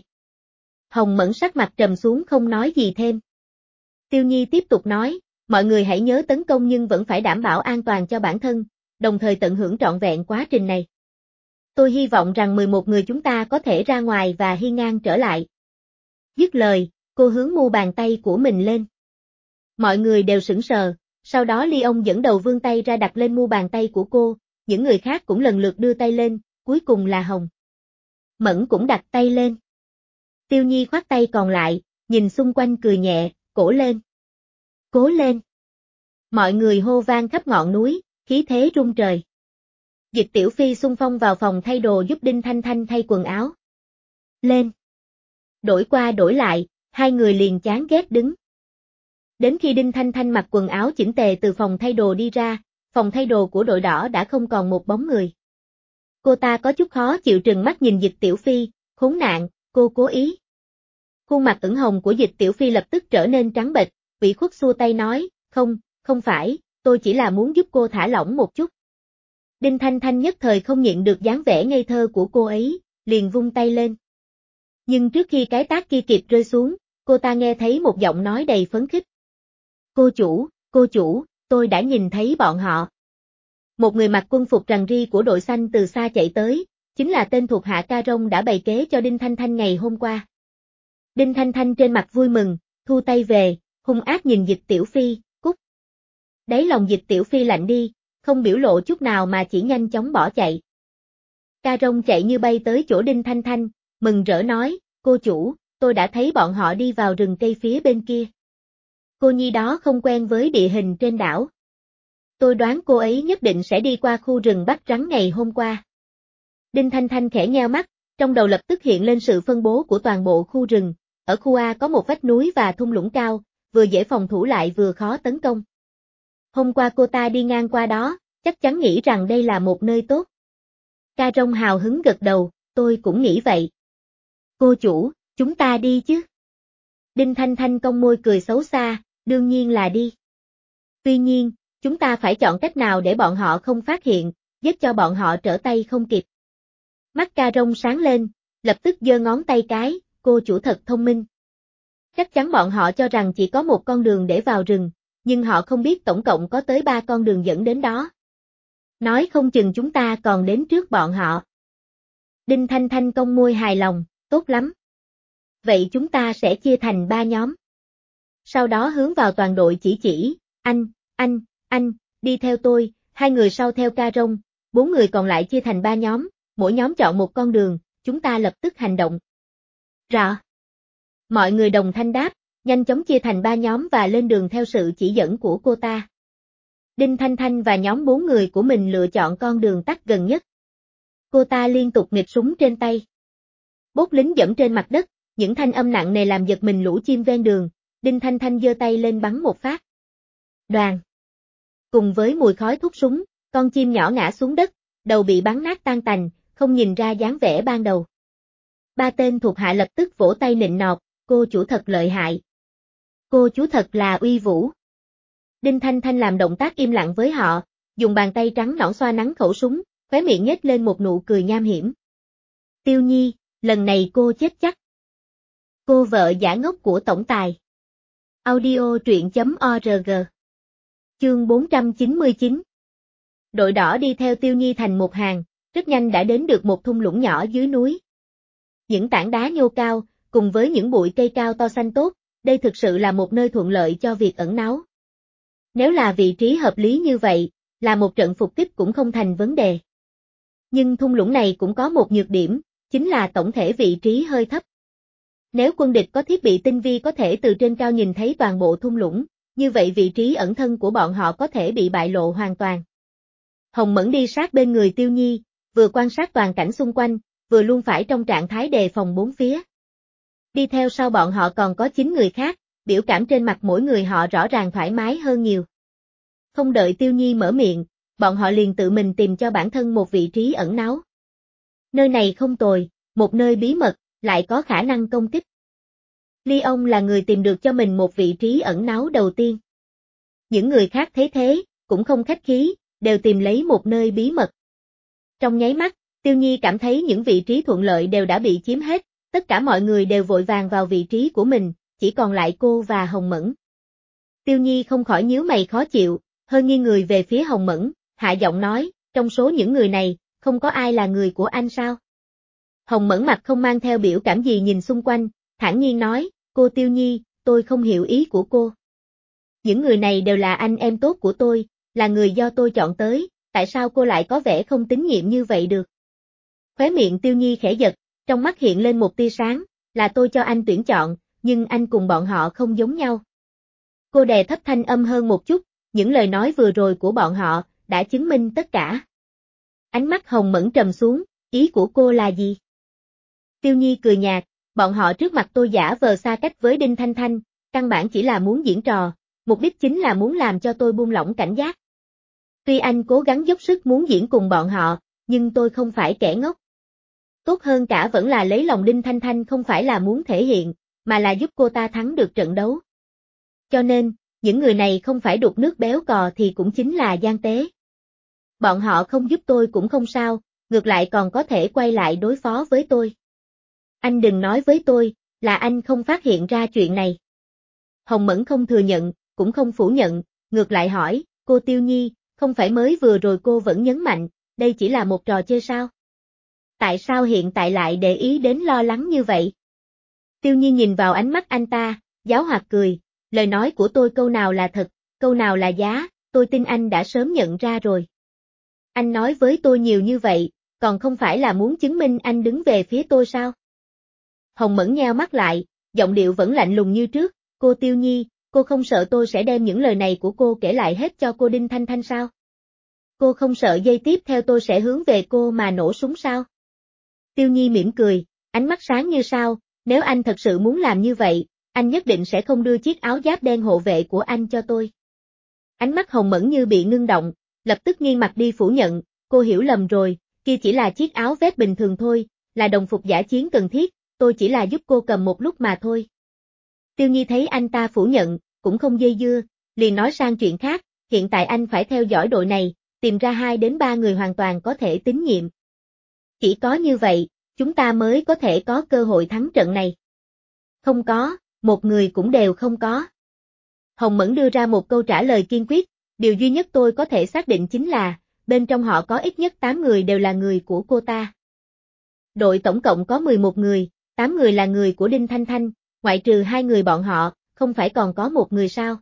Hồng Mẫn sắc mặt trầm xuống không nói gì thêm. Tiêu Nhi tiếp tục nói, mọi người hãy nhớ tấn công nhưng vẫn phải đảm bảo an toàn cho bản thân, đồng thời tận hưởng trọn vẹn quá trình này. Tôi hy vọng rằng 11 người chúng ta có thể ra ngoài và hiên ngang trở lại. Dứt lời, cô hướng mu bàn tay của mình lên. Mọi người đều sững sờ, sau đó Leon dẫn đầu vươn tay ra đặt lên mu bàn tay của cô, những người khác cũng lần lượt đưa tay lên, cuối cùng là Hồng Mẫn cũng đặt tay lên. Tiêu Nhi khoát tay còn lại, nhìn xung quanh cười nhẹ, cổ lên. Cố lên. Mọi người hô vang khắp ngọn núi, khí thế rung trời. Dịch Tiểu Phi xung phong vào phòng thay đồ giúp Đinh Thanh Thanh thay quần áo. Lên. Đổi qua đổi lại, hai người liền chán ghét đứng. Đến khi Đinh Thanh Thanh mặc quần áo chỉnh tề từ phòng thay đồ đi ra, phòng thay đồ của đội đỏ đã không còn một bóng người. Cô ta có chút khó chịu trừng mắt nhìn Dịch Tiểu Phi, khốn nạn, cô cố ý. Khuôn mặt ửng hồng của Dịch Tiểu Phi lập tức trở nên trắng bệch, ủy khuất xua tay nói, không phải, tôi chỉ là muốn giúp cô thả lỏng một chút. Đinh Thanh Thanh nhất thời không nhịn được dáng vẻ ngây thơ của cô ấy, liền vung tay lên. Nhưng trước khi cái tát kia kịp rơi xuống, cô ta nghe thấy một giọng nói đầy phấn khích. Cô chủ, tôi đã nhìn thấy bọn họ. Một người mặc quân phục rằn ri của đội xanh từ xa chạy tới, chính là tên thuộc hạ Ca Rông đã bày kế cho Đinh Thanh Thanh ngày hôm qua. Đinh Thanh Thanh trên mặt vui mừng, thu tay về, hung ác nhìn Dịch Tiểu Phi, cút. Đáy lòng Dịch Tiểu Phi lạnh đi, không biểu lộ chút nào mà chỉ nhanh chóng bỏ chạy. Ca Rông chạy như bay tới chỗ Đinh Thanh Thanh, mừng rỡ nói, cô chủ, tôi đã thấy bọn họ đi vào rừng cây phía bên kia. Cô nhi đó không quen với địa hình trên đảo. Tôi đoán cô ấy nhất định sẽ đi qua khu rừng bắt rắn ngày hôm qua. Đinh Thanh Thanh khẽ nheo mắt, trong đầu lập tức hiện lên sự phân bố của toàn bộ khu rừng. Ở khu A có một vách núi và thung lũng cao, vừa dễ phòng thủ lại vừa khó tấn công. Hôm qua cô ta đi ngang qua đó, chắc chắn nghĩ rằng đây là một nơi tốt. Ca Rông hào hứng gật đầu, tôi cũng nghĩ vậy. Cô chủ, chúng ta đi chứ? Đinh Thanh Thanh cong môi cười xấu xa, đương nhiên là đi. Tuy nhiên, chúng ta phải chọn cách nào để bọn họ không phát hiện, giúp cho bọn họ trở tay không kịp. Mắt Ca Rông sáng lên, lập tức giơ ngón tay cái, cô chủ thật thông minh. Chắc chắn bọn họ cho rằng chỉ có một con đường để vào rừng, nhưng họ không biết tổng cộng có tới 3 con đường dẫn đến đó. Nói không chừng chúng ta còn đến trước bọn họ. Đinh Thanh Thanh cong môi hài lòng, tốt lắm. Vậy chúng ta sẽ chia thành 3 nhóm. Sau đó hướng vào toàn đội chỉ, anh, đi theo tôi, 2 người sau theo Ca Rông, 4 người còn lại chia thành 3 nhóm, mỗi nhóm chọn một con đường, chúng ta lập tức hành động. Rõ. Mọi người đồng thanh đáp, nhanh chóng chia thành 3 nhóm và lên đường theo sự chỉ dẫn của cô ta. Đinh Thanh Thanh và nhóm 4 người của mình lựa chọn con đường tắt gần nhất. Cô ta liên tục nghịch súng trên tay. Bốt lính dẫm trên mặt đất, những thanh âm nặng nề làm giật mình lũ chim ven đường, Đinh Thanh Thanh giơ tay lên bắn một phát. Đoàn. Cùng với mùi khói thuốc súng, con chim nhỏ ngã xuống đất, đầu bị bắn nát tan tành, không nhìn ra dáng vẻ ban đầu. Ba tên thuộc hạ lập tức vỗ tay nịnh nọt, cô chủ thật lợi hại. Cô chú thật là uy vũ. Đinh Thanh Thanh làm động tác im lặng với họ, dùng bàn tay trắng nõn xoa nắn khẩu súng, khóe miệng nhếch lên một nụ cười nham hiểm. Tiêu Nhi, lần này cô chết chắc. Cô vợ giả ngốc của tổng tài. Audio truyện.org. Chương 499. Đội đỏ đi theo Tiêu Nhi thành một hàng, rất nhanh đã đến được một thung lũng nhỏ dưới núi. Những tảng đá nhô cao, cùng với những bụi cây cao to xanh tốt, đây thực sự là một nơi thuận lợi cho việc ẩn náu. Nếu là vị trí hợp lý như vậy, là một trận phục kích cũng không thành vấn đề. Nhưng thung lũng này cũng có một nhược điểm, chính là tổng thể vị trí hơi thấp. Nếu quân địch có thiết bị tinh vi có thể từ trên cao nhìn thấy toàn bộ thung lũng, như vậy vị trí ẩn thân của bọn họ có thể bị bại lộ hoàn toàn. Hồng Mẫn đi sát bên người Tiêu Nhi, vừa quan sát toàn cảnh xung quanh, vừa luôn phải trong trạng thái đề phòng bốn phía. Đi theo sau bọn họ còn có 9 người khác, biểu cảm trên mặt mỗi người họ rõ ràng thoải mái hơn nhiều. Không đợi Tiêu Nhi mở miệng, bọn họ liền tự mình tìm cho bản thân một vị trí ẩn náu. Nơi này không tồi, một nơi bí mật, lại có khả năng công kích. Leon là người tìm được cho mình một vị trí ẩn náu đầu tiên. Những người khác thấy thế, cũng không khách khí, đều tìm lấy một nơi bí mật. Trong nháy mắt, Tiêu Nhi cảm thấy những vị trí thuận lợi đều đã bị chiếm hết, tất cả mọi người đều vội vàng vào vị trí của mình, chỉ còn lại cô và Hồng Mẫn. Tiêu Nhi không khỏi nhíu mày khó chịu, hơi nghiêng người về phía Hồng Mẫn, hạ giọng nói, trong số những người này, không có ai là người của anh sao? Hồng Mẫn mặt không mang theo biểu cảm gì nhìn xung quanh, thản nhiên nói, cô Tiêu Nhi, tôi không hiểu ý của cô. Những người này đều là anh em tốt của tôi, là người do tôi chọn tới, tại sao cô lại có vẻ không tín nhiệm như vậy được? Khóe miệng Tiêu Nhi khẽ giật, trong mắt hiện lên một tia sáng, là tôi cho anh tuyển chọn, nhưng anh cùng bọn họ không giống nhau. Cô đè thấp thanh âm hơn một chút, những lời nói vừa rồi của bọn họ, đã chứng minh tất cả. Ánh mắt Hồng Mẫn trầm xuống, ý của cô là gì? Tiêu Nhi cười nhạt, bọn họ trước mặt tôi giả vờ xa cách với Đinh Thanh Thanh, căn bản chỉ là muốn diễn trò, mục đích chính là muốn làm cho tôi buông lỏng cảnh giác. Tuy anh cố gắng dốc sức muốn diễn cùng bọn họ, nhưng tôi không phải kẻ ngốc. Tốt hơn cả vẫn là lấy lòng Đinh Thanh Thanh không phải là muốn thể hiện, mà là giúp cô ta thắng được trận đấu. Cho nên, những người này không phải đục nước béo cò thì cũng chính là gian tế. Bọn họ không giúp tôi cũng không sao, ngược lại còn có thể quay lại đối phó với tôi. Anh đừng nói với tôi, là anh không phát hiện ra chuyện này. Hồng Mẫn không thừa nhận, cũng không phủ nhận, ngược lại hỏi, cô Tiêu Nhi, không phải mới vừa rồi cô vẫn nhấn mạnh, đây chỉ là một trò chơi sao? Tại sao hiện tại lại để ý đến lo lắng như vậy? Tiêu Nhi nhìn vào ánh mắt anh ta, giảo hoạt cười, lời nói của tôi câu nào là thật, câu nào là giá, tôi tin anh đã sớm nhận ra rồi. Anh nói với tôi nhiều như vậy, còn không phải là muốn chứng minh anh đứng về phía tôi sao? Hồng Mẫn nheo mắt lại, giọng điệu vẫn lạnh lùng như trước, cô Tiêu Nhi, cô không sợ tôi sẽ đem những lời này của cô kể lại hết cho cô Đinh Thanh Thanh sao? Cô không sợ giây tiếp theo tôi sẽ hướng về cô mà nổ súng sao? Tiêu Nhi mỉm cười, ánh mắt sáng như sao, nếu anh thật sự muốn làm như vậy, anh nhất định sẽ không đưa chiếc áo giáp đen hộ vệ của anh cho tôi. Ánh mắt Hồng Mẫn như bị ngưng động, lập tức nghiêng mặt đi phủ nhận, cô hiểu lầm rồi, kia chỉ là chiếc áo vest bình thường thôi, là đồng phục giả chiến cần thiết, tôi chỉ là giúp cô cầm một lúc mà thôi. Tiêu Nhi thấy anh ta phủ nhận, cũng không dây dưa, liền nói sang chuyện khác, hiện tại anh phải theo dõi đội này, tìm ra 2 đến 3 người hoàn toàn có thể tín nhiệm. Chỉ có như vậy, chúng ta mới có thể có cơ hội thắng trận này. Không có, một người cũng đều không có. Hồng Mẫn đưa ra một câu trả lời kiên quyết, điều duy nhất tôi có thể xác định chính là, bên trong họ có ít nhất 8 người đều là người của cô ta. Đội tổng cộng có 11 người, 8 người là người của Đinh Thanh Thanh, ngoại trừ 2 người bọn họ, không phải còn có một người sao?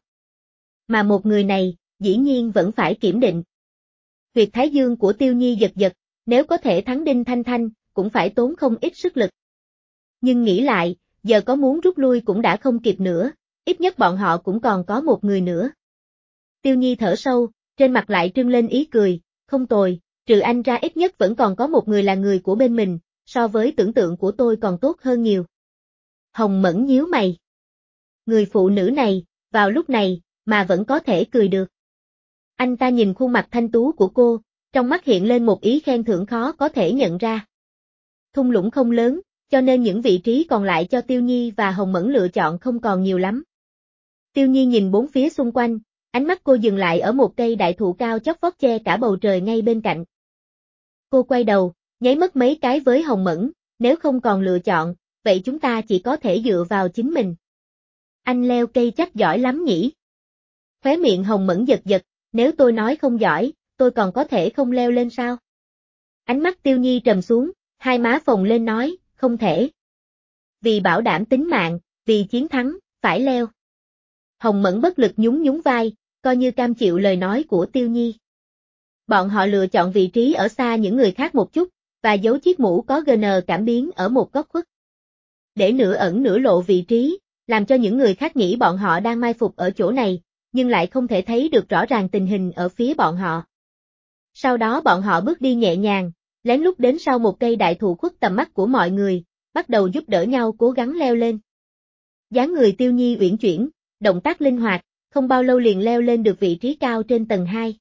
Mà một người này, dĩ nhiên vẫn phải kiểm định. Huyệt thái dương của Tiêu Nhi giật giật, nếu có thể thắng Đinh Thanh Thanh, cũng phải tốn không ít sức lực. Nhưng nghĩ lại, giờ có muốn rút lui cũng đã không kịp nữa, ít nhất bọn họ cũng còn có một người nữa. Tiêu Nhi thở sâu, trên mặt lại trưng lên ý cười, không tồi, trừ anh ra ít nhất vẫn còn có một người là người của bên mình, so với tưởng tượng của tôi còn tốt hơn nhiều. Hồng Mẫn nhíu mày. Người phụ nữ này, vào lúc này, mà vẫn có thể cười được. Anh ta nhìn khuôn mặt thanh tú của cô, trong mắt hiện lên một ý khen thưởng khó có thể nhận ra. Thung lũng không lớn, cho nên những vị trí còn lại cho Tiêu Nhi và Hồng Mẫn lựa chọn không còn nhiều lắm. Tiêu Nhi nhìn bốn phía xung quanh, ánh mắt cô dừng lại ở một cây đại thụ cao chót vót che cả bầu trời ngay bên cạnh. Cô quay đầu, nháy mắt mấy cái với Hồng Mẫn, nếu không còn lựa chọn, vậy chúng ta chỉ có thể dựa vào chính mình. Anh leo cây chắc giỏi lắm nhỉ? Khóe miệng Hồng Mẫn giật giật, nếu tôi nói không giỏi, tôi còn có thể không leo lên sao? Ánh mắt Tiêu Nhi trầm xuống, hai má phồng lên nói, không thể. Vì bảo đảm tính mạng, vì chiến thắng, phải leo. Hồng Mẫn bất lực nhún nhún vai, coi như cam chịu lời nói của Tiêu Nhi. Bọn họ lựa chọn vị trí ở xa những người khác một chút, và giấu chiếc mũ có GN cảm biến ở một góc khuất. Để nửa ẩn nửa lộ vị trí, làm cho những người khác nghĩ bọn họ đang mai phục ở chỗ này, nhưng lại không thể thấy được rõ ràng tình hình ở phía bọn họ. Sau đó bọn họ bước đi nhẹ nhàng, lén lút đến sau một cây đại thụ khuất tầm mắt của mọi người, bắt đầu giúp đỡ nhau cố gắng leo lên. Dáng người Tiêu Nhi uyển chuyển, động tác linh hoạt, không bao lâu liền leo lên được vị trí cao trên tầng 2.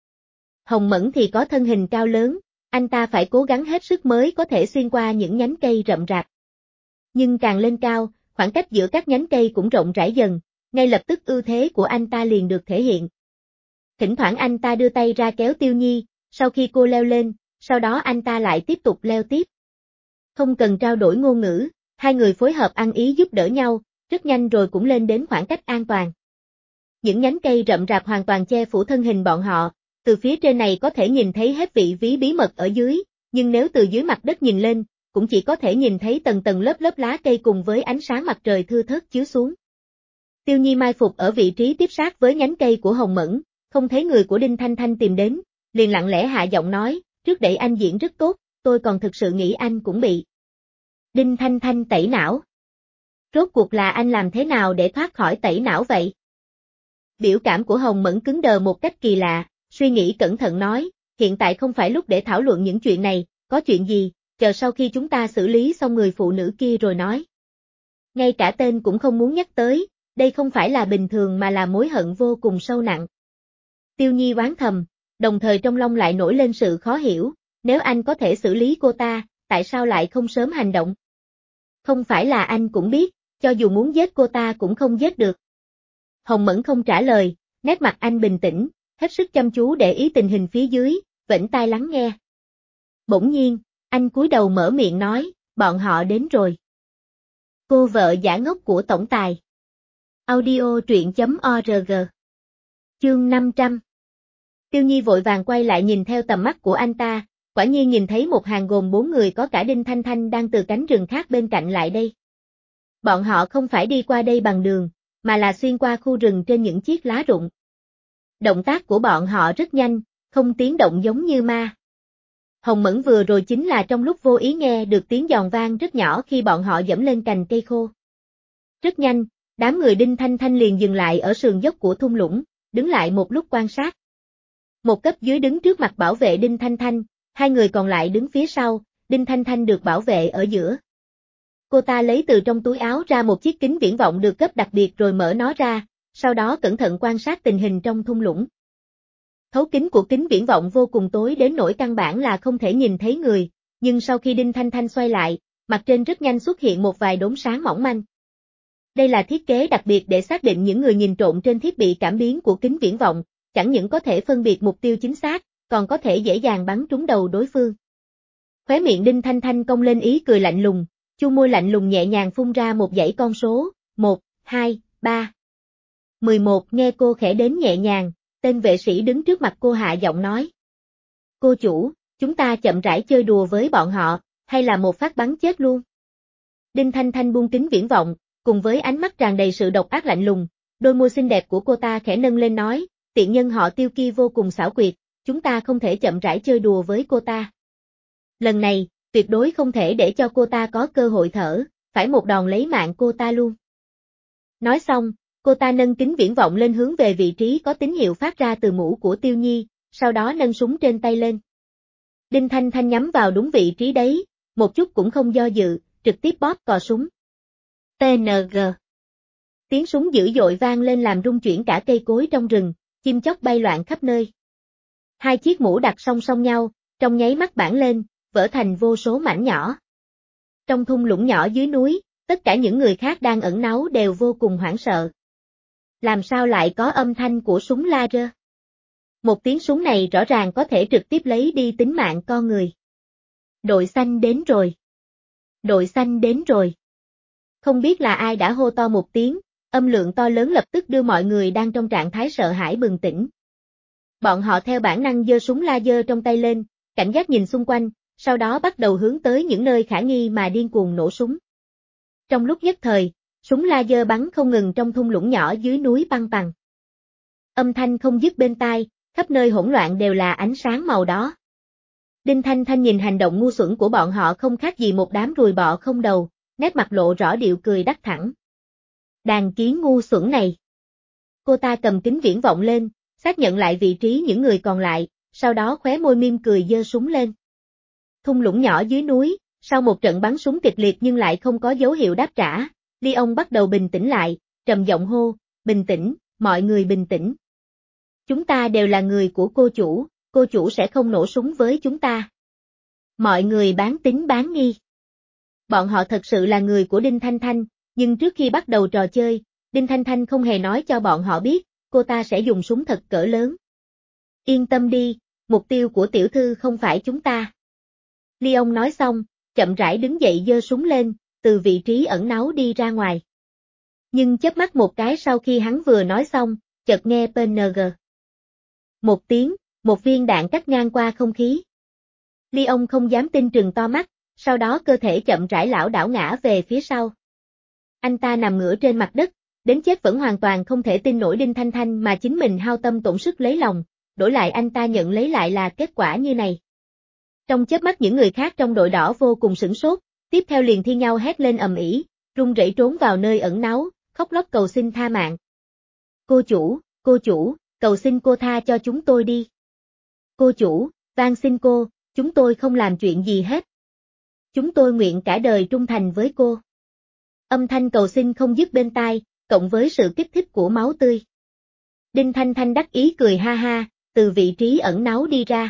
Hồng Mẫn thì có thân hình cao lớn, anh ta phải cố gắng hết sức mới có thể xuyên qua những nhánh cây rậm rạp. Nhưng càng lên cao, khoảng cách giữa các nhánh cây cũng rộng rãi dần, ngay lập tức ưu thế của anh ta liền được thể hiện. Thỉnh thoảng anh ta đưa tay ra kéo Tiêu Nhi, sau khi cô leo lên, sau đó anh ta lại tiếp tục leo tiếp. Không cần trao đổi ngôn ngữ, hai người phối hợp ăn ý giúp đỡ nhau, rất nhanh rồi cũng lên đến khoảng cách an toàn. Những nhánh cây rậm rạp hoàn toàn che phủ thân hình bọn họ, từ phía trên này có thể nhìn thấy hết vị trí bí mật ở dưới, nhưng nếu từ dưới mặt đất nhìn lên, cũng chỉ có thể nhìn thấy tầng tầng lớp lớp lá cây cùng với ánh sáng mặt trời thưa thớt chiếu xuống. Tiêu Nhi mai phục ở vị trí tiếp sát với nhánh cây của Hồng Mẫn, không thấy người của Đinh Thanh Thanh tìm đến, liền lặng lẽ hạ giọng nói, trước đây anh diễn rất tốt, tôi còn thực sự nghĩ anh cũng bị Đinh Thanh Thanh tẩy não. Rốt cuộc là anh làm thế nào để thoát khỏi tẩy não vậy? Biểu cảm của Hồng Mẫn cứng đờ một cách kỳ lạ, suy nghĩ cẩn thận nói, hiện tại không phải lúc để thảo luận những chuyện này, có chuyện gì, chờ sau khi chúng ta xử lý xong người phụ nữ kia rồi nói. Ngay cả tên cũng không muốn nhắc tới, đây không phải là bình thường mà là mối hận vô cùng sâu nặng. Tiêu Nhi oán thầm, đồng thời trong lòng lại nổi lên sự khó hiểu, nếu anh có thể xử lý cô ta, tại sao lại không sớm hành động? Không phải là anh cũng biết, cho dù muốn giết cô ta cũng không giết được. Hồng Mẫn không trả lời, nét mặt anh bình tĩnh, hết sức chăm chú để ý tình hình phía dưới, vểnh tai lắng nghe. Bỗng nhiên, anh cúi đầu mở miệng nói, bọn họ đến rồi. Cô vợ giả ngốc của tổng tài. Audio truyện.org. Chương 500. Tiêu Nhi vội vàng quay lại nhìn theo tầm mắt của anh ta, quả nhiên nhìn thấy một hàng gồm 4 người có cả Đinh Thanh Thanh đang từ cánh rừng khác bên cạnh lại đây. Bọn họ không phải đi qua đây bằng đường, mà là xuyên qua khu rừng trên những chiếc lá rụng. Động tác của bọn họ rất nhanh, không tiếng động giống như ma. Hồng Mẫn vừa rồi chính là trong lúc vô ý nghe được tiếng giòn vang rất nhỏ khi bọn họ giẫm lên cành cây khô. Rất nhanh, đám người Đinh Thanh Thanh liền dừng lại ở sườn dốc của thung lũng, đứng lại một lúc quan sát. Một cấp dưới đứng trước mặt bảo vệ Đinh Thanh Thanh, hai người còn lại đứng phía sau, Đinh Thanh Thanh được bảo vệ ở giữa. Cô ta lấy từ trong túi áo ra một chiếc kính viễn vọng được cấp đặc biệt rồi mở nó ra, sau đó cẩn thận quan sát tình hình trong thung lũng. Thấu kính của kính viễn vọng vô cùng tối đến nỗi căn bản là không thể nhìn thấy người, nhưng sau khi Đinh Thanh Thanh xoay lại, mặt trên rất nhanh xuất hiện một vài đốm sáng mỏng manh. Đây là thiết kế đặc biệt để xác định những người nhìn trộm trên thiết bị cảm biến của kính viễn vọng, chẳng những có thể phân biệt mục tiêu chính xác, còn có thể dễ dàng bắn trúng đầu đối phương. Khóe miệng Đinh Thanh Thanh cong lên ý cười lạnh lùng, chu môi lạnh lùng nhẹ nhàng phun ra một dãy con số, 1, 2, 3. 11 nghe cô khẽ đến nhẹ nhàng, tên vệ sĩ đứng trước mặt cô hạ giọng nói. Cô chủ, chúng ta chậm rãi chơi đùa với bọn họ, hay là một phát bắn chết luôn? Đinh Thanh Thanh buông kính viễn vọng, cùng với ánh mắt tràn đầy sự độc ác lạnh lùng, đôi môi xinh đẹp của cô ta khẽ nâng lên nói, tiện nhân họ Tiêu kia vô cùng xảo quyệt, chúng ta không thể chậm rãi chơi đùa với cô ta. Lần này, tuyệt đối không thể để cho cô ta có cơ hội thở, phải một đòn lấy mạng cô ta luôn. Nói xong, cô ta nâng kính viễn vọng lên hướng về vị trí có tín hiệu phát ra từ mũ của Tiêu Nhi, sau đó nâng súng trên tay lên. Đinh Thanh Thanh nhắm vào đúng vị trí đấy, một chút cũng không do dự, trực tiếp bóp cò súng. TNG. Tiếng súng dữ dội vang lên làm rung chuyển cả cây cối trong rừng, chim chóc bay loạn khắp nơi. Hai chiếc mũ đặt song song nhau, trong nháy mắt bảng lên, vỡ thành vô số mảnh nhỏ. Trong thung lũng nhỏ dưới núi, tất cả những người khác đang ẩn náu đều vô cùng hoảng sợ. Làm sao lại có âm thanh của súng laser? Một tiếng súng này rõ ràng có thể trực tiếp lấy đi tính mạng con người. Đội xanh đến rồi. Đội xanh đến rồi. Không biết là ai đã hô to một tiếng, âm lượng to lớn lập tức đưa mọi người đang trong trạng thái sợ hãi bừng tỉnh. Bọn họ theo bản năng giơ súng laser trong tay lên, cảnh giác nhìn xung quanh, sau đó bắt đầu hướng tới những nơi khả nghi mà điên cuồng nổ súng. Trong lúc nhất thời, súng laser bắn không ngừng trong thung lũng nhỏ dưới núi băng tằng. Âm thanh không dứt bên tai, khắp nơi hỗn loạn đều là ánh sáng màu đó. Đinh Thanh Thanh nhìn hành động ngu xuẩn của bọn họ không khác gì một đám ruồi bọ không đầu, nét mặt lộ rõ điệu cười đắc thẳng. Đàn kiến ngu xuẩn này. Cô ta cầm kính viễn vọng lên, xác nhận lại vị trí những người còn lại, sau đó khóe môi mỉm cười giơ súng lên. Thung lũng nhỏ dưới núi, sau một trận bắn súng kịch liệt nhưng lại không có dấu hiệu đáp trả, Leon bắt đầu bình tĩnh lại, trầm giọng hô, bình tĩnh, mọi người bình tĩnh. Chúng ta đều là người của cô chủ sẽ không nổ súng với chúng ta. Mọi người bán tín bán nghi. Bọn họ thật sự là người của Đinh Thanh Thanh, nhưng trước khi bắt đầu trò chơi, Đinh Thanh Thanh không hề nói cho bọn họ biết, cô ta sẽ dùng súng thật cỡ lớn. Yên tâm đi, mục tiêu của tiểu thư không phải chúng ta. Leon nói xong, chậm rãi đứng dậy giơ súng lên, từ vị trí ẩn náu đi ra ngoài. Nhưng chớp mắt một cái sau khi hắn vừa nói xong, chợt nghe PNG. Một tiếng, một viên đạn cắt ngang qua không khí. Leon không dám tin trừng to mắt, sau đó cơ thể chậm rãi lảo đảo ngã về phía sau. Anh ta nằm ngửa trên mặt đất, đến chết vẫn hoàn toàn không thể tin nổi Đinh Thanh Thanh mà chính mình hao tâm tổn sức lấy lòng, đổi lại anh ta nhận lấy lại là kết quả như này. Trong chớp mắt những người khác trong đội đỏ vô cùng sửng sốt, tiếp theo liền thi nhau hét lên ầm ĩ, run rẩy trốn vào nơi ẩn náu, khóc lóc cầu xin tha mạng. Cô chủ, cầu xin cô tha cho chúng tôi đi. Cô chủ, van xin cô, chúng tôi không làm chuyện gì hết. Chúng tôi nguyện cả đời trung thành với cô. Âm thanh cầu xin không dứt bên tai, cộng với sự kích thích của máu tươi. Đinh Thanh Thanh đắc ý cười ha ha, từ vị trí ẩn náu đi ra.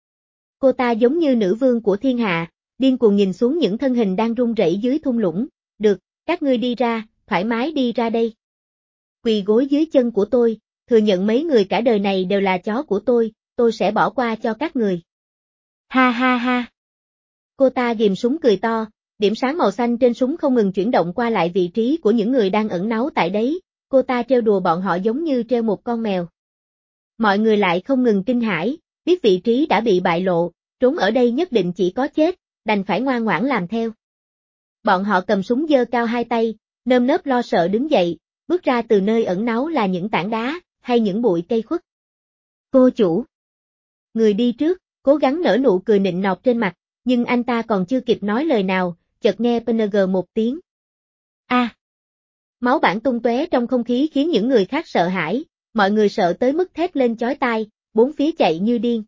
Cô ta giống như nữ vương của thiên hạ, điên cuồng nhìn xuống những thân hình đang run rẩy dưới thung lũng. Được, các ngươi đi ra, thoải mái đi ra đây. Quỳ gối dưới chân của tôi, thừa nhận mấy người cả đời này đều là chó của tôi sẽ bỏ qua cho các người. Ha ha ha. Cô ta ghim súng cười to, điểm sáng màu xanh trên súng không ngừng chuyển động qua lại vị trí của những người đang ẩn náu tại đấy, cô ta trêu đùa bọn họ giống như trêu một con mèo. Mọi người lại không ngừng kinh hãi, biết vị trí đã bị bại lộ, trốn ở đây nhất định chỉ có chết, đành phải ngoan ngoãn làm theo. Bọn họ cầm súng giơ cao hai tay, nơm nớp lo sợ đứng dậy, bước ra từ nơi ẩn náu là những tảng đá, hay những bụi cây khuất. Cô chủ. Người đi trước, cố gắng nở nụ cười nịnh nọt trên mặt, nhưng anh ta còn chưa kịp nói lời nào, chợt nghe PNG một tiếng. A. Máu bắn tung tóe trong không khí khiến những người khác sợ hãi, mọi người sợ tới mức thét lên chói tai, bốn phía chạy như điên.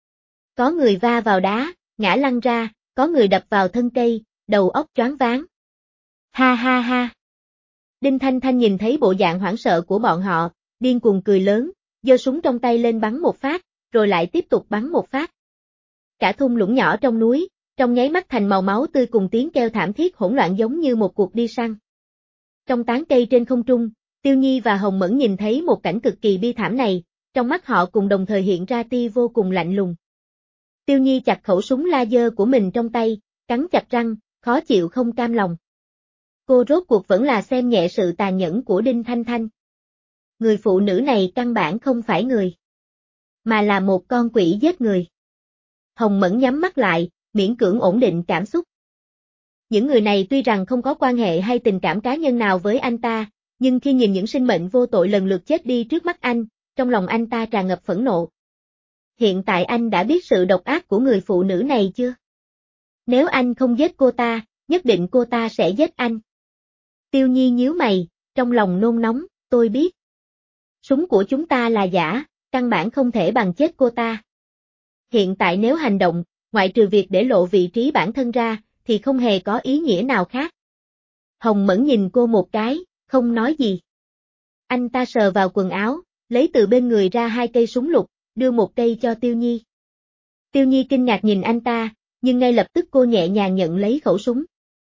Có người va vào đá, ngã lăn ra, có người đập vào thân cây, đầu óc choáng váng. Ha ha ha. Đinh Thanh Thanh nhìn thấy bộ dạng hoảng sợ của bọn họ, điên cuồng cười lớn, giơ súng trong tay lên bắn một phát, rồi lại tiếp tục bắn một phát. Cả thung lũng nhỏ trong núi, trong nháy mắt thành màu máu tươi cùng tiếng kêu thảm thiết hỗn loạn giống như một cuộc đi săn. Trong tán cây trên không trung, Tiêu Nhi và Hồng Mẫn nhìn thấy một cảnh cực kỳ bi thảm này, trong mắt họ cùng đồng thời hiện ra tia vô cùng lạnh lùng. Tiêu Nhi chặt khẩu súng laser của mình trong tay, cắn chặt răng, khó chịu không cam lòng. Cô rốt cuộc vẫn là xem nhẹ sự tàn nhẫn của Đinh Thanh Thanh. Người phụ nữ này căn bản không phải người, mà là một con quỷ giết người. Hồng Mẫn nhắm mắt lại, miễn cưỡng ổn định cảm xúc. Những người này tuy rằng không có quan hệ hay tình cảm cá nhân nào với anh ta, nhưng khi nhìn những sinh mệnh vô tội lần lượt chết đi trước mắt anh, trong lòng anh ta tràn ngập phẫn nộ. Hiện tại anh đã biết sự độc ác của người phụ nữ này chưa? Nếu anh không giết cô ta, nhất định cô ta sẽ giết anh. Tiêu Nhi nhíu mày, trong lòng nôn nóng, tôi biết. Súng của chúng ta là giả, căn bản không thể bằng chết cô ta. Hiện tại nếu hành động, ngoại trừ việc để lộ vị trí bản thân ra, thì không hề có ý nghĩa nào khác. Hồng Mẫn nhìn cô một cái, không nói gì. Anh ta sờ vào quần áo, lấy từ bên người ra 2 cây súng lục, đưa một cây cho Tiêu Nhi. Tiêu Nhi kinh ngạc nhìn anh ta, nhưng ngay lập tức cô nhẹ nhàng nhận lấy khẩu súng.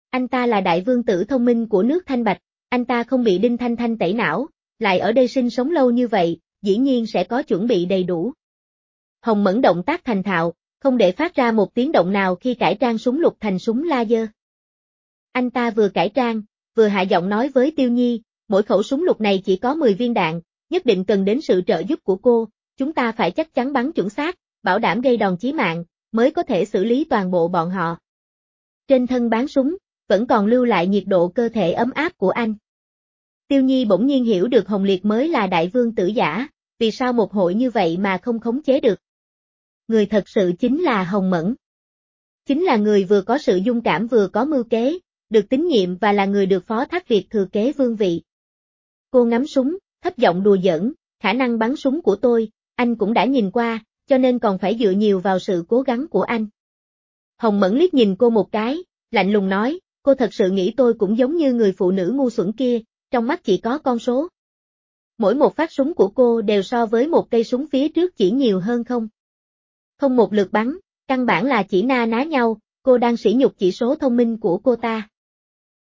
Anh ta là đại vương tử thông minh của nước Thanh Bạch, anh ta không bị Đinh Thanh Thanh tẩy não, lại ở đây sinh sống lâu như vậy, dĩ nhiên sẽ có chuẩn bị đầy đủ. Hồng Mẫn động tác thành thạo, không để phát ra một tiếng động nào khi cải trang súng lục thành súng laser. Anh ta vừa cải trang, vừa hạ giọng nói với Tiêu Nhi, mỗi khẩu súng lục này chỉ có 10 viên đạn, nhất định cần đến sự trợ giúp của cô, chúng ta phải chắc chắn bắn chuẩn xác, bảo đảm gây đòn chí mạng, mới có thể xử lý toàn bộ bọn họ. Trên thân bán súng, vẫn còn lưu lại nhiệt độ cơ thể ấm áp của anh. Tiêu Nhi bỗng nhiên hiểu được Hồng Liệt mới là đại vương tử giả, vì sao một hội như vậy mà không khống chế được. Người thật sự chính là Hồng Mẫn. Chính là người vừa có sự dung cảm vừa có mưu kế, được tín nhiệm và là người được phó thác việc thừa kế vương vị. Cô ngắm súng, thấp giọng đùa giỡn, khả năng bắn súng của tôi, anh cũng đã nhìn qua, cho nên còn phải dựa nhiều vào sự cố gắng của anh. Hồng Mẫn liếc nhìn cô một cái, lạnh lùng nói, cô thật sự nghĩ tôi cũng giống như người phụ nữ ngu xuẩn kia, trong mắt chỉ có con số. Mỗi một phát súng của cô đều so với một cây súng phía trước chỉ nhiều hơn không. Không một lượt bắn, căn bản là chỉ na ná nhau, cô đang sỉ nhục chỉ số thông minh của cô ta.